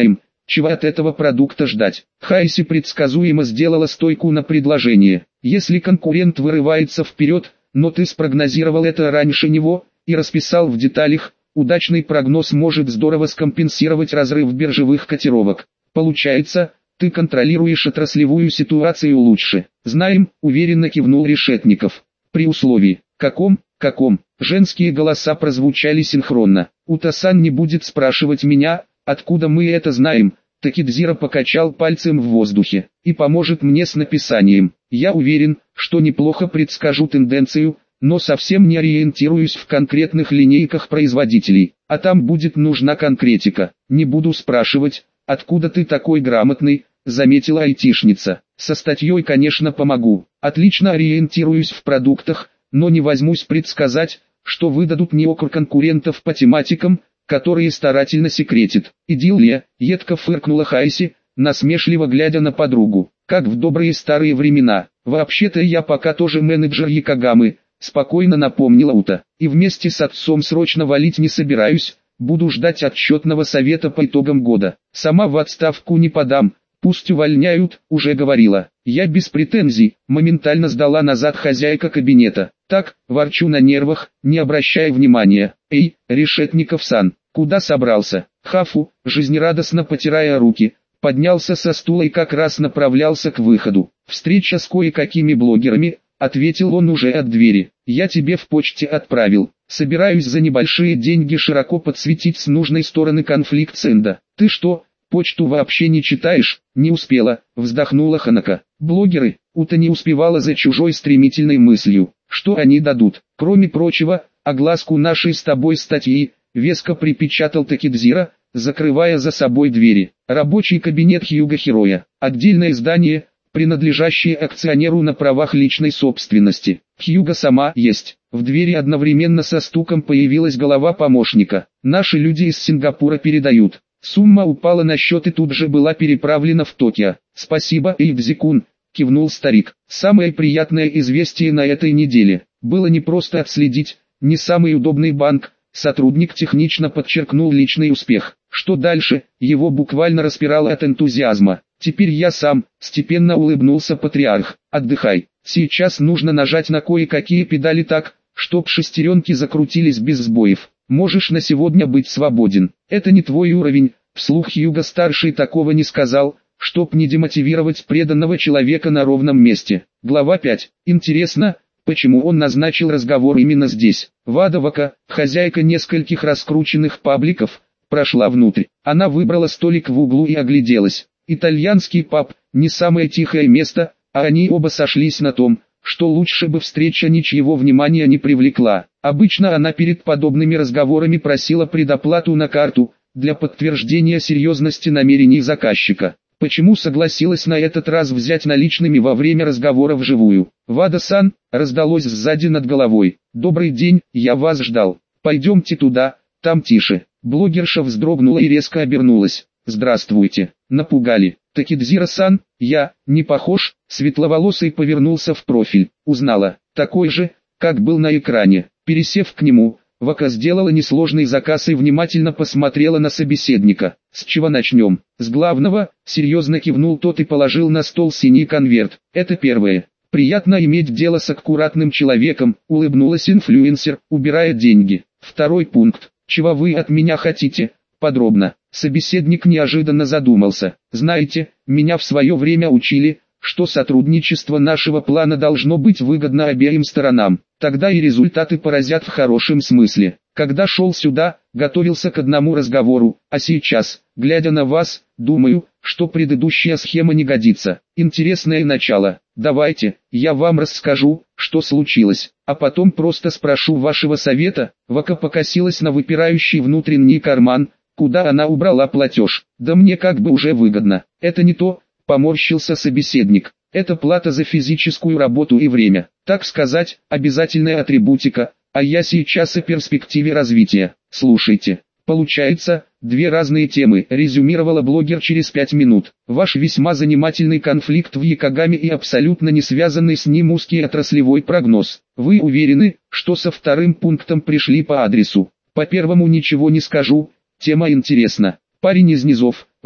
чего от этого продукта ждать. Хайси предсказуемо сделала стойку на предложение. Если конкурент вырывается вперед, но ты спрогнозировал это раньше него и расписал в деталях, удачный прогноз может здорово скомпенсировать разрыв биржевых котировок. Получается, ты контролируешь отраслевую ситуацию лучше. Знаем, уверенно кивнул Решетников. При условии, каком? Женские голоса прозвучали синхронно. Утасан не будет спрашивать меня, откуда мы это знаем. Такидзира покачал пальцем в воздухе. И поможет мне с написанием. Я уверен, что неплохо предскажу тенденцию, но совсем не ориентируюсь в конкретных линейках производителей. А там будет нужна конкретика. Не буду спрашивать, откуда ты такой грамотный, заметила айтишница. Со статьей, конечно, помогу. Отлично ориентируюсь в продуктах, но не возьмусь предсказать, что выдадут мне округ конкурентов по тематикам, которые старательно секретит. Идиллия, едко фыркнула Хайси, насмешливо глядя на подругу. Как в добрые старые времена. Вообще-то я пока тоже менеджер Якогамы, спокойно напомнила Ута. И вместе с отцом срочно валить не собираюсь, буду ждать отчетного совета по итогам года. Сама в отставку не подам, пусть увольняют, уже говорила. Я без претензий, моментально сдала назад хозяйка кабинета. Так, ворчу на нервах, не обращая внимания. Эй, Решетников-сан, куда собрался? Хафу, жизнерадостно потирая руки, поднялся со стула и как раз направлялся к выходу. Встреча с кое-какими блогерами, ответил он уже от двери. Я тебе в почте отправил. Собираюсь за небольшие деньги широко подсветить с нужной стороны конфликт Сэнда. Ты что, почту вообще не читаешь? Не успела, вздохнула Ханако. Блогеры, Ута не успевала за чужой стремительной мыслью. Что они дадут? Кроме прочего, огласку нашей с тобой статьи, веско припечатал Такидзира, закрывая за собой двери. Рабочий кабинет Хьюго Хироя. Отдельное здание, принадлежащее акционеру на правах личной собственности. Хьюго сама есть. В двери одновременно со стуком появилась голова помощника. Наши люди из Сингапура передают. Сумма упала на счет и тут же была переправлена в Токио. Спасибо, Эйдзи-кун, кивнул старик. Самое приятное известие на этой неделе. Было не просто отследить, не самый удобный банк. Сотрудник технично подчеркнул личный успех. Что дальше, его буквально распирало от энтузиазма. Теперь я сам, степенно улыбнулся патриарх. Отдыхай. Сейчас нужно нажать на кое-какие педали так, чтоб шестеренки закрутились без сбоев. Можешь на сегодня быть свободен. Это не твой уровень. Вслух Хьюго-старший такого не сказал, чтоб не демотивировать преданного человека на ровном месте. Глава 5. Интересно, почему он назначил разговор именно здесь? Вада Вака, хозяйка нескольких раскрученных пабликов, прошла внутрь. Она выбрала столик в углу и огляделась. Итальянский паб, не самое тихое место, а они оба сошлись на том, что лучше бы встреча ничьего внимания не привлекла. Обычно она перед подобными разговорами просила предоплату на карту, для подтверждения серьезности намерений заказчика. Почему согласилась на этот раз взять наличными во время разговора вживую? «Вада-сан», раздалось сзади над головой. «Добрый день, я вас ждал. Пойдемте туда, там тише». Блогерша вздрогнула и резко обернулась. «Здравствуйте, напугали. Такидзира-сан, я, не похож?» Светловолосый повернулся в профиль. Узнала, такой же, как был на экране. Пересев к нему, Вака сделала несложный заказ и внимательно посмотрела на собеседника. «С чего начнем?» «С главного», серьезно кивнул тот и положил на стол синий конверт. «Это первое. Приятно иметь дело с аккуратным человеком», улыбнулась инфлюенсер, убирая деньги. «Второй пункт. Чего вы от меня хотите?» «Подробно». Собеседник неожиданно задумался. «Знаете, меня в свое время учили, что сотрудничество нашего плана должно быть выгодно обеим сторонам. Тогда и результаты поразят в хорошем смысле. Когда шел сюда, готовился к одному разговору, а сейчас, глядя на вас, думаю, что предыдущая схема не годится. Интересное начало. Давайте, я вам расскажу, что случилось, а потом просто спрошу вашего совета». Вака покосилась на выпирающий внутренний карман, куда она убрала платеж. «Да мне как бы уже выгодно». «Это не то», поморщился собеседник. «Это плата за физическую работу и время. Так сказать, обязательная атрибутика, а я сейчас о перспективе развития. Слушайте. Получается, две разные темы», резюмировала блогер через 5 минут. «Ваш весьма занимательный конфликт в Якогаме и абсолютно не связанный с ним узкий отраслевой прогноз. Вы уверены, что со вторым пунктом пришли по адресу?» «По первому ничего не скажу. Тема интересна. Парень из низов,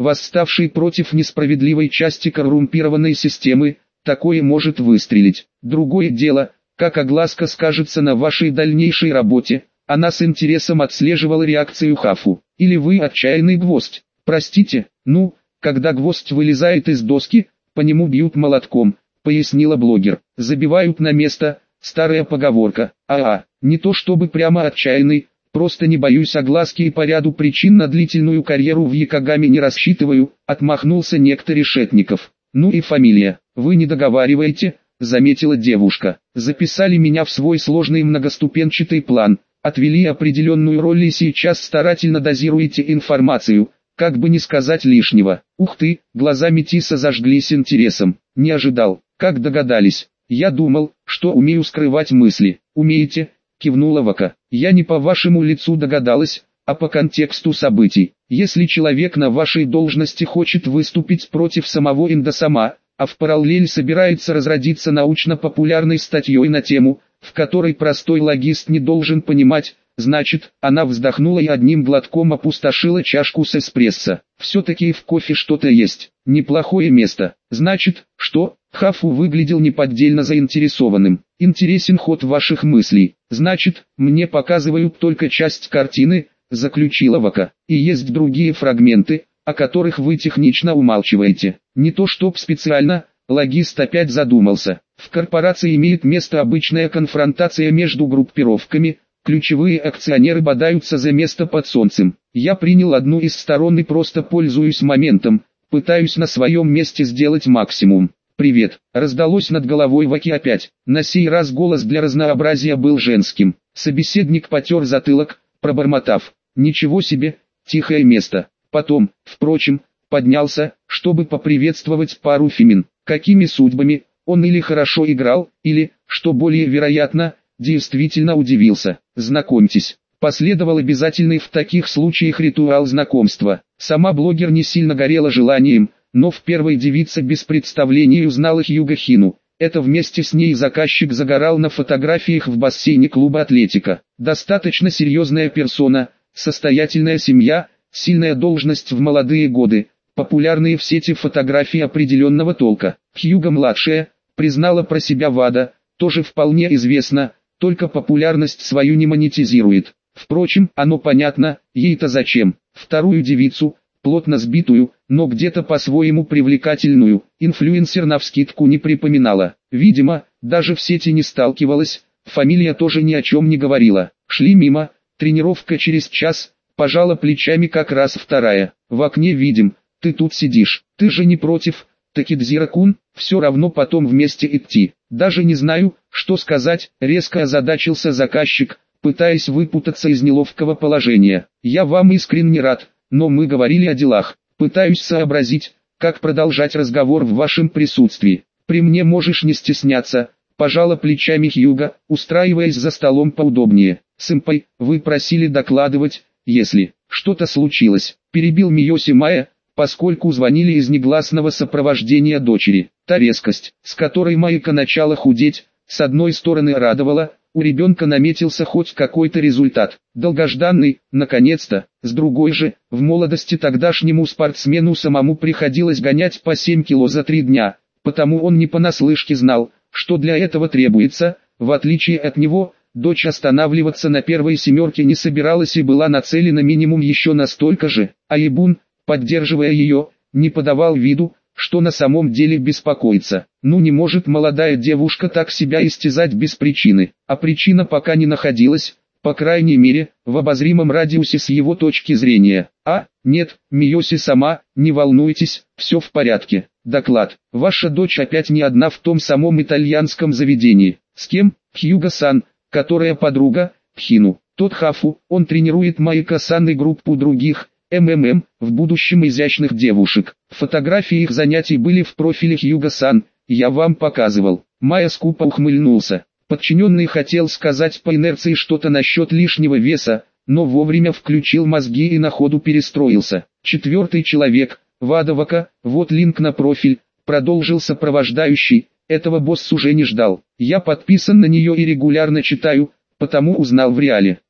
восставший против несправедливой части коррумпированной системы, такое может выстрелить. Другое дело, как огласка скажется на вашей дальнейшей работе. Она с интересом отслеживала реакцию Хафу. Или вы отчаянный гвоздь. Простите, когда гвоздь вылезает из доски, по нему бьют молотком, пояснила блогер. Забивают на место, старая поговорка. Не то чтобы прямо отчаянный, просто не боюсь огласки и по ряду причин на длительную карьеру в Якогаме не рассчитываю, отмахнулся некто Решетников. Ну и фамилия, вы не договариваете, заметила девушка. Записали меня в свой сложный многоступенчатый план, отвели определенную роль и сейчас старательно дозируете информацию, как бы не сказать лишнего. Ух ты, глаза Метиса зажглись интересом. Не ожидал, как догадались. Я думал, что умею скрывать мысли. Умеете? Кивнула Вака. Я не по вашему лицу догадалась, а по контексту событий. Если человек на вашей должности хочет выступить против самого Индосама, а в параллель собирается разродиться научно-популярной статьей на тему, в которой простой логист не должен понимать, значит, она вздохнула и одним глотком опустошила чашку с эспрессо. Все-таки в кофе что-то есть. Неплохое место. Значит, что? Хафу выглядел неподдельно заинтересованным. Интересен ход ваших мыслей. Значит, мне показывают только часть картины, заключила Вака. И есть другие фрагменты, о которых вы технично умалчиваете. Не то чтоб специально, логист опять задумался. В корпорации имеет место обычная конфронтация между группировками, ключевые акционеры бодаются за место под солнцем. Я принял одну из сторон и просто пользуюсь моментом, пытаюсь на своем месте сделать максимум. «Привет», раздалось над головой Ваки опять. На сей раз голос для разнообразия был женским. Собеседник потер затылок, пробормотав: «Ничего себе, тихое место». Потом, впрочем, поднялся, чтобы поприветствовать пару фемин. Какими судьбами, он или хорошо играл, или, что более вероятно, действительно удивился. «Знакомьтесь». Последовал обязательный в таких случаях ритуал знакомства. Сама блогер не сильно горела желанием, но в первой девице без представления узнала Хьюго Хину. Это вместе с ней заказчик загорал на фотографиях в бассейне клуба «Атлетика». Достаточно серьезная персона, состоятельная семья, сильная должность в молодые годы, популярные в сети фотографии определенного толка. Хьюго-младшая, признала про себя Вада, тоже вполне известно, только популярность свою не монетизирует. Впрочем, оно понятно, ей-то зачем. Вторую девицу, плотно сбитую, но где-то по-своему привлекательную, инфлюенсер навскидку не припоминала. Видимо, даже в сети не сталкивалась, фамилия тоже ни о чем не говорила. Шли мимо, тренировка через час, пожала плечами как раз вторая. В окне видим, ты тут сидишь, ты же не против, Такидзира-кун, все равно потом вместе идти. Даже не знаю, что сказать, резко озадачился заказчик, пытаясь выпутаться из неловкого положения. Я вам искренне рад, но мы говорили о делах. Пытаюсь сообразить, как продолжать разговор в вашем присутствии. При мне можешь не стесняться, пожала плечами Хьюго, устраиваясь за столом поудобнее. Сэмпай, вы просили докладывать, если что-то случилось. Перебил Миоси Майя, поскольку звонили из негласного сопровождения дочери. Та резкость, с которой Майка начала худеть, с одной стороны радовала, у ребенка наметился хоть какой-то результат, долгожданный, наконец-то, с другой же, в молодости тогдашнему спортсмену самому приходилось гонять по 7 кило за 3 дня, потому он не понаслышке знал, что для этого требуется. В отличие от него, дочь останавливаться на первой семерке не собиралась и была нацелена минимум еще на столько же, а Ибун, поддерживая ее, не подавал виду, что на самом деле беспокоится. Ну не может молодая девушка так себя истязать без причины, а причина пока не находилась, по крайней мере, в обозримом радиусе с его точки зрения. Нет, Миоси сама, не волнуйтесь, все в порядке. Доклад. Ваша дочь опять не одна в том самом итальянском заведении. С кем? Хьюго-сан, которая подруга, Хину. Тот Хафу, он тренирует Майка-сан и группу других, в будущем изящных девушек. Фотографии их занятий были в профиле Хьюго-сан, я вам показывал. Майя скупо ухмыльнулся. Подчиненный хотел сказать по инерции что-то насчет лишнего веса, но вовремя включил мозги и на ходу перестроился. Четвертый человек, Вада Вака, вот линк на профиль, продолжил сопровождающий, этого босс уже не ждал. Я подписан на нее и регулярно читаю, потому узнал в реале.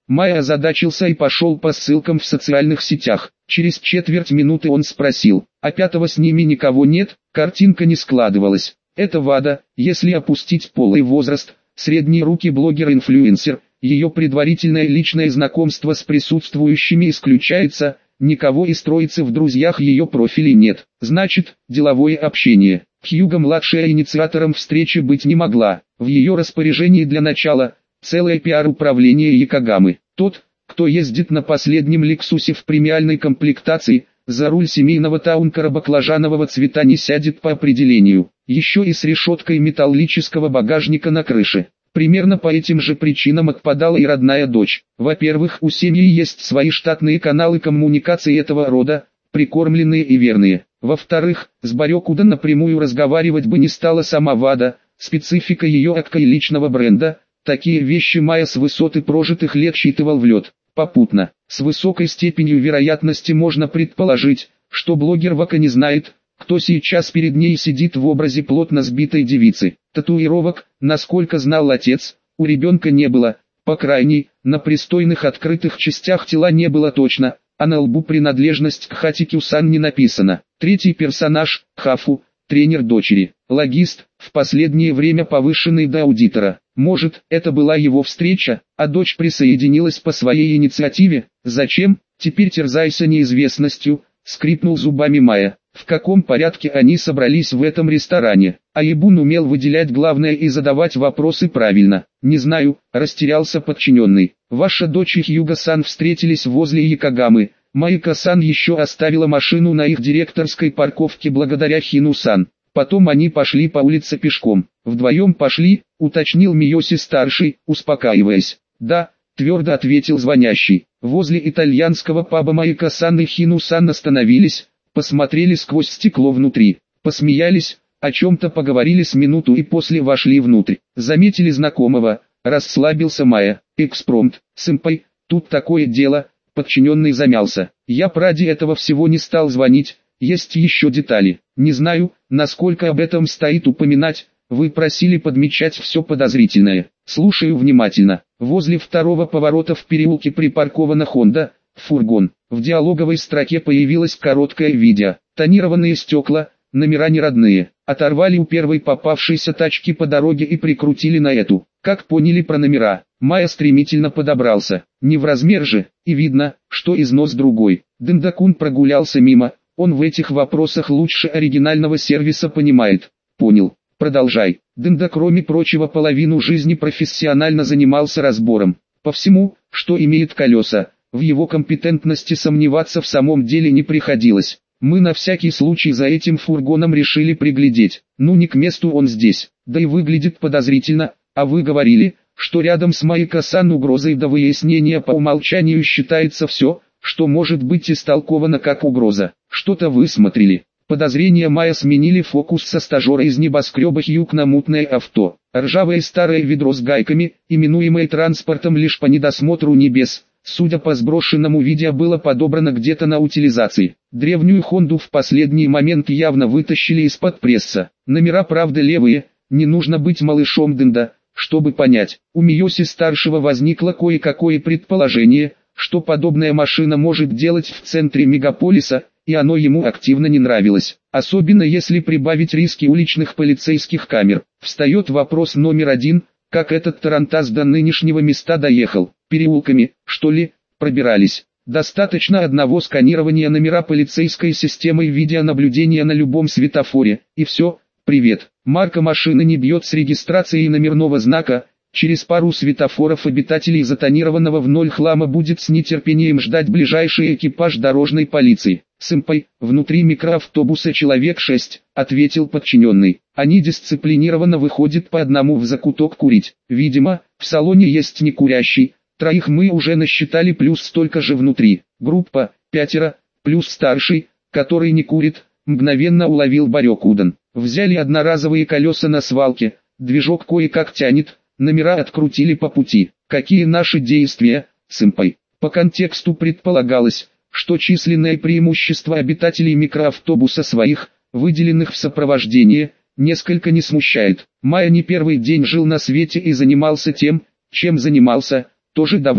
Майя озадачился и пошел по ссылкам в социальных сетях. Через четверть минуты он спросил, а пятого с ними никого нет? Картинка не складывалась. Это ВАДА, если опустить пол и возраст, средние руки блогер-инфлюенсер, ее предварительное личное знакомство с присутствующими исключается, никого из троицы в друзьях ее профилей нет. Значит, деловое общение. Хьюго-младшая инициатором встречи быть не могла. В ее распоряжении для начала целое пиар-управление Якогамы. Тот, кто ездит на последнем Лексусе в премиальной комплектации, за руль семейного таункара баклажанового цвета не сядет по определению. Еще и с решеткой металлического багажника на крыше. Примерно по этим же причинам отпадала и родная дочь. Во-первых, у семьи есть свои штатные каналы коммуникации этого рода, прикормленные и верные. Во-вторых, с Барёкуда напрямую разговаривать бы не стала сама ВАДА, специфика ее акка и личного бренда. Такие вещи Майя с высоты прожитых лет считывал в лед. Попутно, с высокой степенью вероятности можно предположить, что блогер Вака не знает, кто сейчас перед ней сидит в образе плотно сбитой девицы. Татуировок, насколько знал отец, у ребенка не было, по крайней, на пристойных открытых частях тела не было точно, а на лбу принадлежность к Хатикю-сан не написано. Третий персонаж, Хафу, тренер дочери, логист, в последнее время повышенный до аудитора. Может, это была его встреча, а дочь присоединилась по своей инициативе? Зачем? Теперь терзайся неизвестностью, скрипнул зубами Майя. В каком порядке они собрались в этом ресторане? Аибун умел выделять главное и задавать вопросы правильно. Не знаю, растерялся подчиненный. Ваша дочь и Хьюго-сан встретились возле Якогамы. Майка-сан еще оставила машину на их директорской парковке благодаря Хину-сан. Потом они пошли по улице пешком. Вдвоем пошли, уточнил Миоси-старший, успокаиваясь. Да, твердо ответил звонящий. Возле итальянского паба Майка-сан и Хину-сан остановились, посмотрели сквозь стекло внутри, посмеялись, о чем-то поговорили с минуту и после вошли внутрь. Заметили знакомого, расслабился Майя. Экспромт, сэмпай, тут такое дело, подчиненный замялся. Я б ради этого всего не стал звонить, есть еще детали. Не знаю, насколько об этом стоит упоминать, вы просили подмечать все подозрительное. Слушаю внимательно. Возле второго поворота в переулке припаркована Honda, фургон. В диалоговой строке появилось короткое видео. Тонированные стекла, номера не родные. Оторвали у первой попавшейся тачки по дороге и прикрутили на эту. Как поняли про номера, Майя стремительно подобрался. Не в размер же, и видно, что износ другой. Дэндакун прогулялся мимо, он в этих вопросах лучше оригинального сервиса понимает. Понял, продолжай. Дэнда, кроме прочего, половину жизни профессионально занимался разбором. По всему, что имеет колеса. В его компетентности сомневаться в самом деле не приходилось. Мы на всякий случай за этим фургоном решили приглядеть. Ну не к месту он здесь, да и выглядит подозрительно. А вы говорили, что рядом с Майка-сан угрозой до выяснения по умолчанию считается все, что может быть истолковано как угроза. Что-то вы смотрели. Подозрения Майя сменили фокус со стажера из небоскреба Хьюг на мутное авто. Ржавое старое ведро с гайками, именуемое транспортом лишь по недосмотру небес. Судя по сброшенному видео, было подобрано где-то на утилизации. Древнюю Хонду в последний момент явно вытащили из-под пресса. Номера правда левые, не нужно быть малышом Дэнда, чтобы понять. У Миоси-старшего возникло кое-какое предположение, что подобная машина может делать в центре мегаполиса, и оно ему активно не нравилось. Особенно если прибавить риски уличных полицейских камер. Встает вопрос номер один, как этот тарантас до нынешнего места доехал. Переулками, что ли, пробирались. Достаточно одного сканирования номера полицейской системой видеонаблюдения на любом светофоре, и все, привет. Марка машины не бьет с регистрацией номерного знака. Через пару светофоров обитателей затонированного в ноль хлама будет с нетерпением ждать ближайший экипаж дорожной полиции. «Сэмпай, внутри микроавтобуса человек 6», — ответил подчиненный. «Они дисциплинированно выходят по одному в закуток курить. Видимо, в салоне есть некурящий. Троих мы уже насчитали, плюс столько же внутри. Группа, 5, плюс старший, который не курит», — мгновенно уловил Барёкудан. «Взяли одноразовые колеса на свалке, движок кое-как тянет». Номера открутили по пути. Какие наши действия, сэмпай? По контексту предполагалось, что численное преимущество обитателей микроавтобуса своих, выделенных в сопровождение, несколько не смущает. Майя не первый день жил на свете и занимался тем, чем занимался, тоже давно.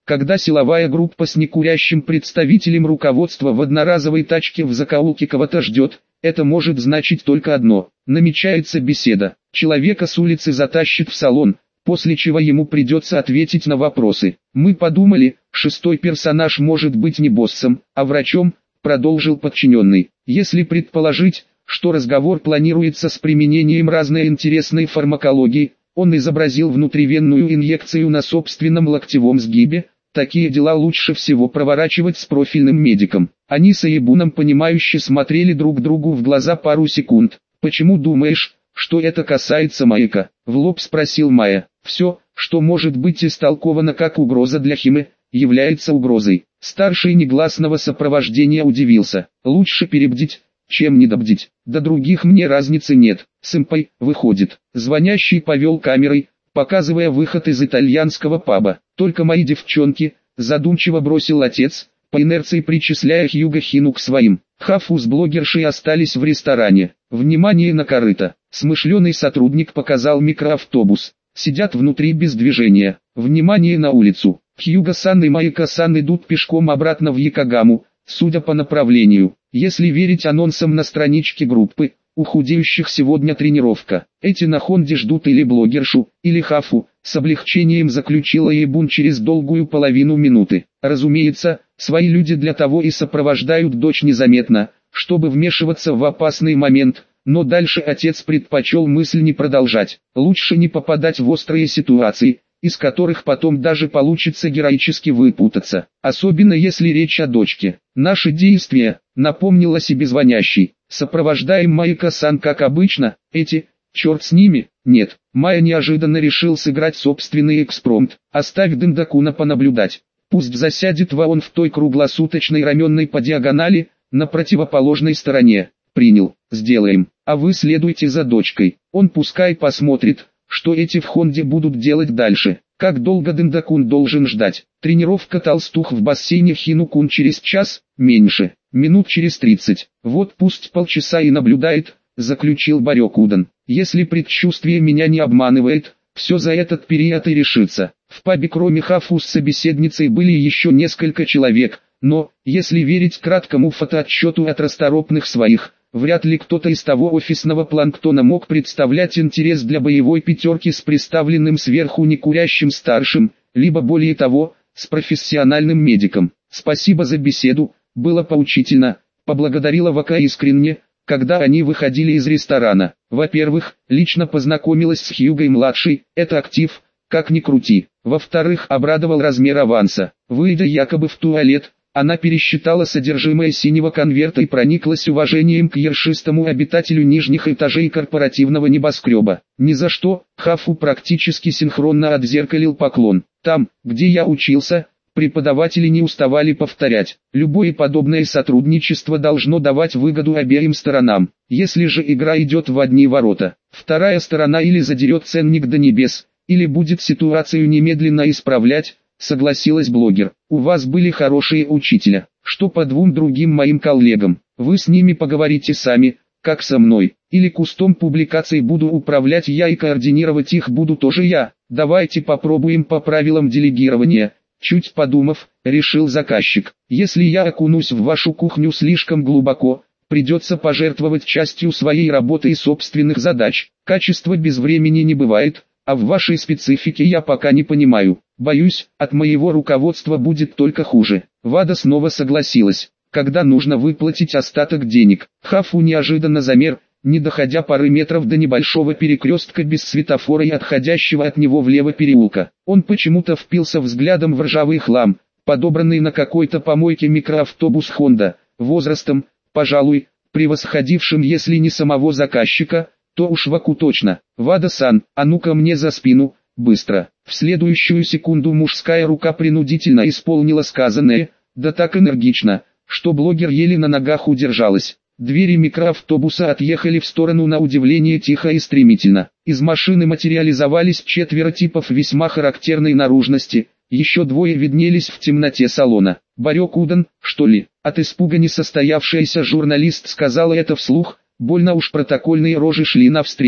Когда силовая группа с некурящим представителем руководства в одноразовой тачке в закоулке кого-то ждет, это может значить только одно: намечается беседа. Человека с улицы затащит в салон, после чего ему придется ответить на вопросы. Мы подумали, шестой персонаж может быть не боссом, а врачом, продолжил подчиненный. Если предположить, что разговор планируется с применением разной интересной фармакологии, он изобразил внутривенную инъекцию на собственном локтевом сгибе. Такие дела лучше всего проворачивать с профильным медиком. Они с Аебуном понимающе смотрели друг другу в глаза пару секунд. «Почему думаешь, что это касается Майка?» — в лоб спросил Майя. «Все, что может быть истолковано как угроза для Химы, является угрозой». Старший негласного сопровождения удивился. «Лучше перебдить, чем недобдить. До других мне разницы нет. Сэмпай, выходит». Звонящий повел камерой, показывая выход из итальянского паба. «Только мои девчонки», — задумчиво бросил отец, по инерции причисляя Хьюго Хину к своим. Хафу с блогершей остались в ресторане. Внимание на корыто. Смышленый сотрудник показал микроавтобус. Сидят внутри без движения. Внимание на улицу. Хьюго-сан и Майка-сан идут пешком обратно в Якогаму, судя по направлению. Если верить анонсам на страничке группы, у худеющих сегодня тренировка. Эти на Хонде ждут или блогершу, или Хафу, с облегчением заключила Аебун через долгую половину минуты. Разумеется, свои люди для того и сопровождают дочь незаметно, чтобы вмешиваться в опасный момент, но дальше отец предпочел мысль не продолжать. Лучше не попадать в острые ситуации, из которых потом даже получится героически выпутаться, особенно если речь о дочке. Наши действия, напомнил о себе звонящий. Сопровождаем Майка-сан как обычно, черт с ними, нет. Майя неожиданно решил сыграть собственный экспромт, оставь Дендакуна понаблюдать. Пусть засядет вон в той круглосуточной раменной по диагонали, на противоположной стороне. Принял, сделаем, а вы следуйте за дочкой. Он пускай посмотрит, что эти в Хонде будут делать дальше. Как долго Дендакун должен ждать? Тренировка толстух в бассейне Хинукун через час, меньше, минут через 30. Вот пусть полчаса и наблюдает, заключил Барёкудан. Если предчувствие меня не обманывает, все за этот период и решится. В пабе кроме Хафу с собеседницей были еще несколько человек, но, если верить краткому фотоотчету от расторопных своих, вряд ли кто-то из того офисного планктона мог представлять интерес для боевой пятерки с приставленным сверху некурящим старшим, либо более того, с профессиональным медиком. «Спасибо за беседу, было поучительно», — поблагодарила Вака искренне, когда они выходили из ресторана. Во-первых, лично познакомилась с Хьюгой-младшей, это актив, как ни крути. Во-вторых, обрадовал размер аванса. Выйдя якобы в туалет, она пересчитала содержимое синего конверта и прониклась уважением к ершистому обитателю нижних этажей корпоративного небоскреба. Ни за что, Хафу практически синхронно отзеркалил поклон. Там, где я учился, преподаватели не уставали повторять: любое подобное сотрудничество должно давать выгоду обеим сторонам. Если же игра идет в одни ворота, вторая сторона или задерет ценник до небес, или будет ситуацию немедленно исправлять, согласилась блогер. У вас были хорошие учителя, что по двум другим моим коллегам. Вы с ними поговорите сами, как со мной. Или кустом публикаций буду управлять я и координировать их буду тоже я. Давайте попробуем по правилам делегирования. Чуть подумав, решил заказчик. Если я окунусь в вашу кухню слишком глубоко, придется пожертвовать частью своей работы и собственных задач. Качества без времени не бывает, а в вашей специфике я пока не понимаю. Боюсь, от моего руководства будет только хуже. Вада снова согласилась. Когда нужно выплатить остаток денег, Хафу неожиданно замер, не доходя пары метров до небольшого перекрестка без светофора и отходящего от него влево переулка. Он почему-то впился взглядом в ржавый хлам, подобранный на какой-то помойке микроавтобус Honda, возрастом, пожалуй, превосходившим если не самого заказчика, то уж Ваку точно. «Вада-сан, а ну-ка мне за спину, быстро». В следующую секунду мужская рука принудительно исполнила сказанное, да так энергично, что блогер еле на ногах удержалась. Двери микроавтобуса отъехали в сторону на удивление тихо и стремительно. Из машины материализовались 4 типов весьма характерной наружности, еще 2 виднелись в темноте салона. «Барёкудан, что ли?» От испуга несостоявшаяся журналист сказала это вслух, больно уж протокольные рожи шли навстречу.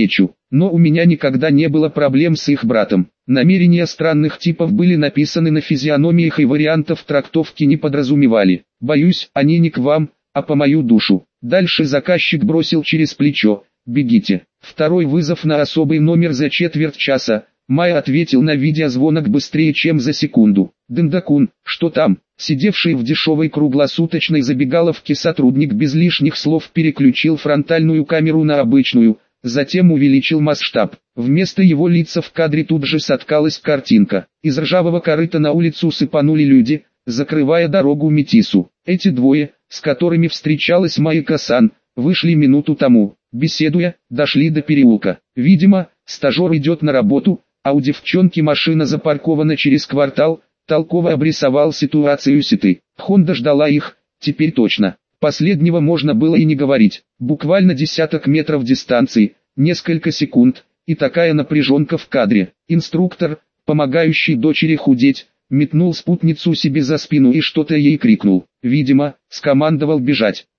но у меня никогда не было проблем с их братом. Намерения странных типов были написаны на физиономиях и вариантов трактовки не подразумевали. Боюсь, они не к вам, а по мою душу. Дальше заказчик бросил через плечо: бегите. Второй вызов на особый номер за четверть часа. Майя ответил на видеозвонок быстрее, чем за секунду. Дендакун, что там? Сидевший в дешевой круглосуточной забегаловке сотрудник без лишних слов переключил фронтальную камеру на обычную, затем увеличил масштаб. Вместо его лица в кадре тут же соткалась картинка. Из ржавого корыта на улицу сыпанули люди, закрывая дорогу Метису. Эти двое, с которыми встречалась Майка-сан, вышли минуту тому. Беседуя, дошли до переулка. Видимо, стажер идет на работу, а у девчонки машина запаркована через квартал. Толково обрисовал ситуацию Ситы. Хонда ждала их, теперь точно. Последнего можно было и не говорить. Буквально десяток метров дистанции, несколько секунд, и такая напряженка в кадре. Инструктор, помогающий дочери худеть, метнул спутницу себе за спину и что-то ей крикнул. Видимо, скомандовал бежать.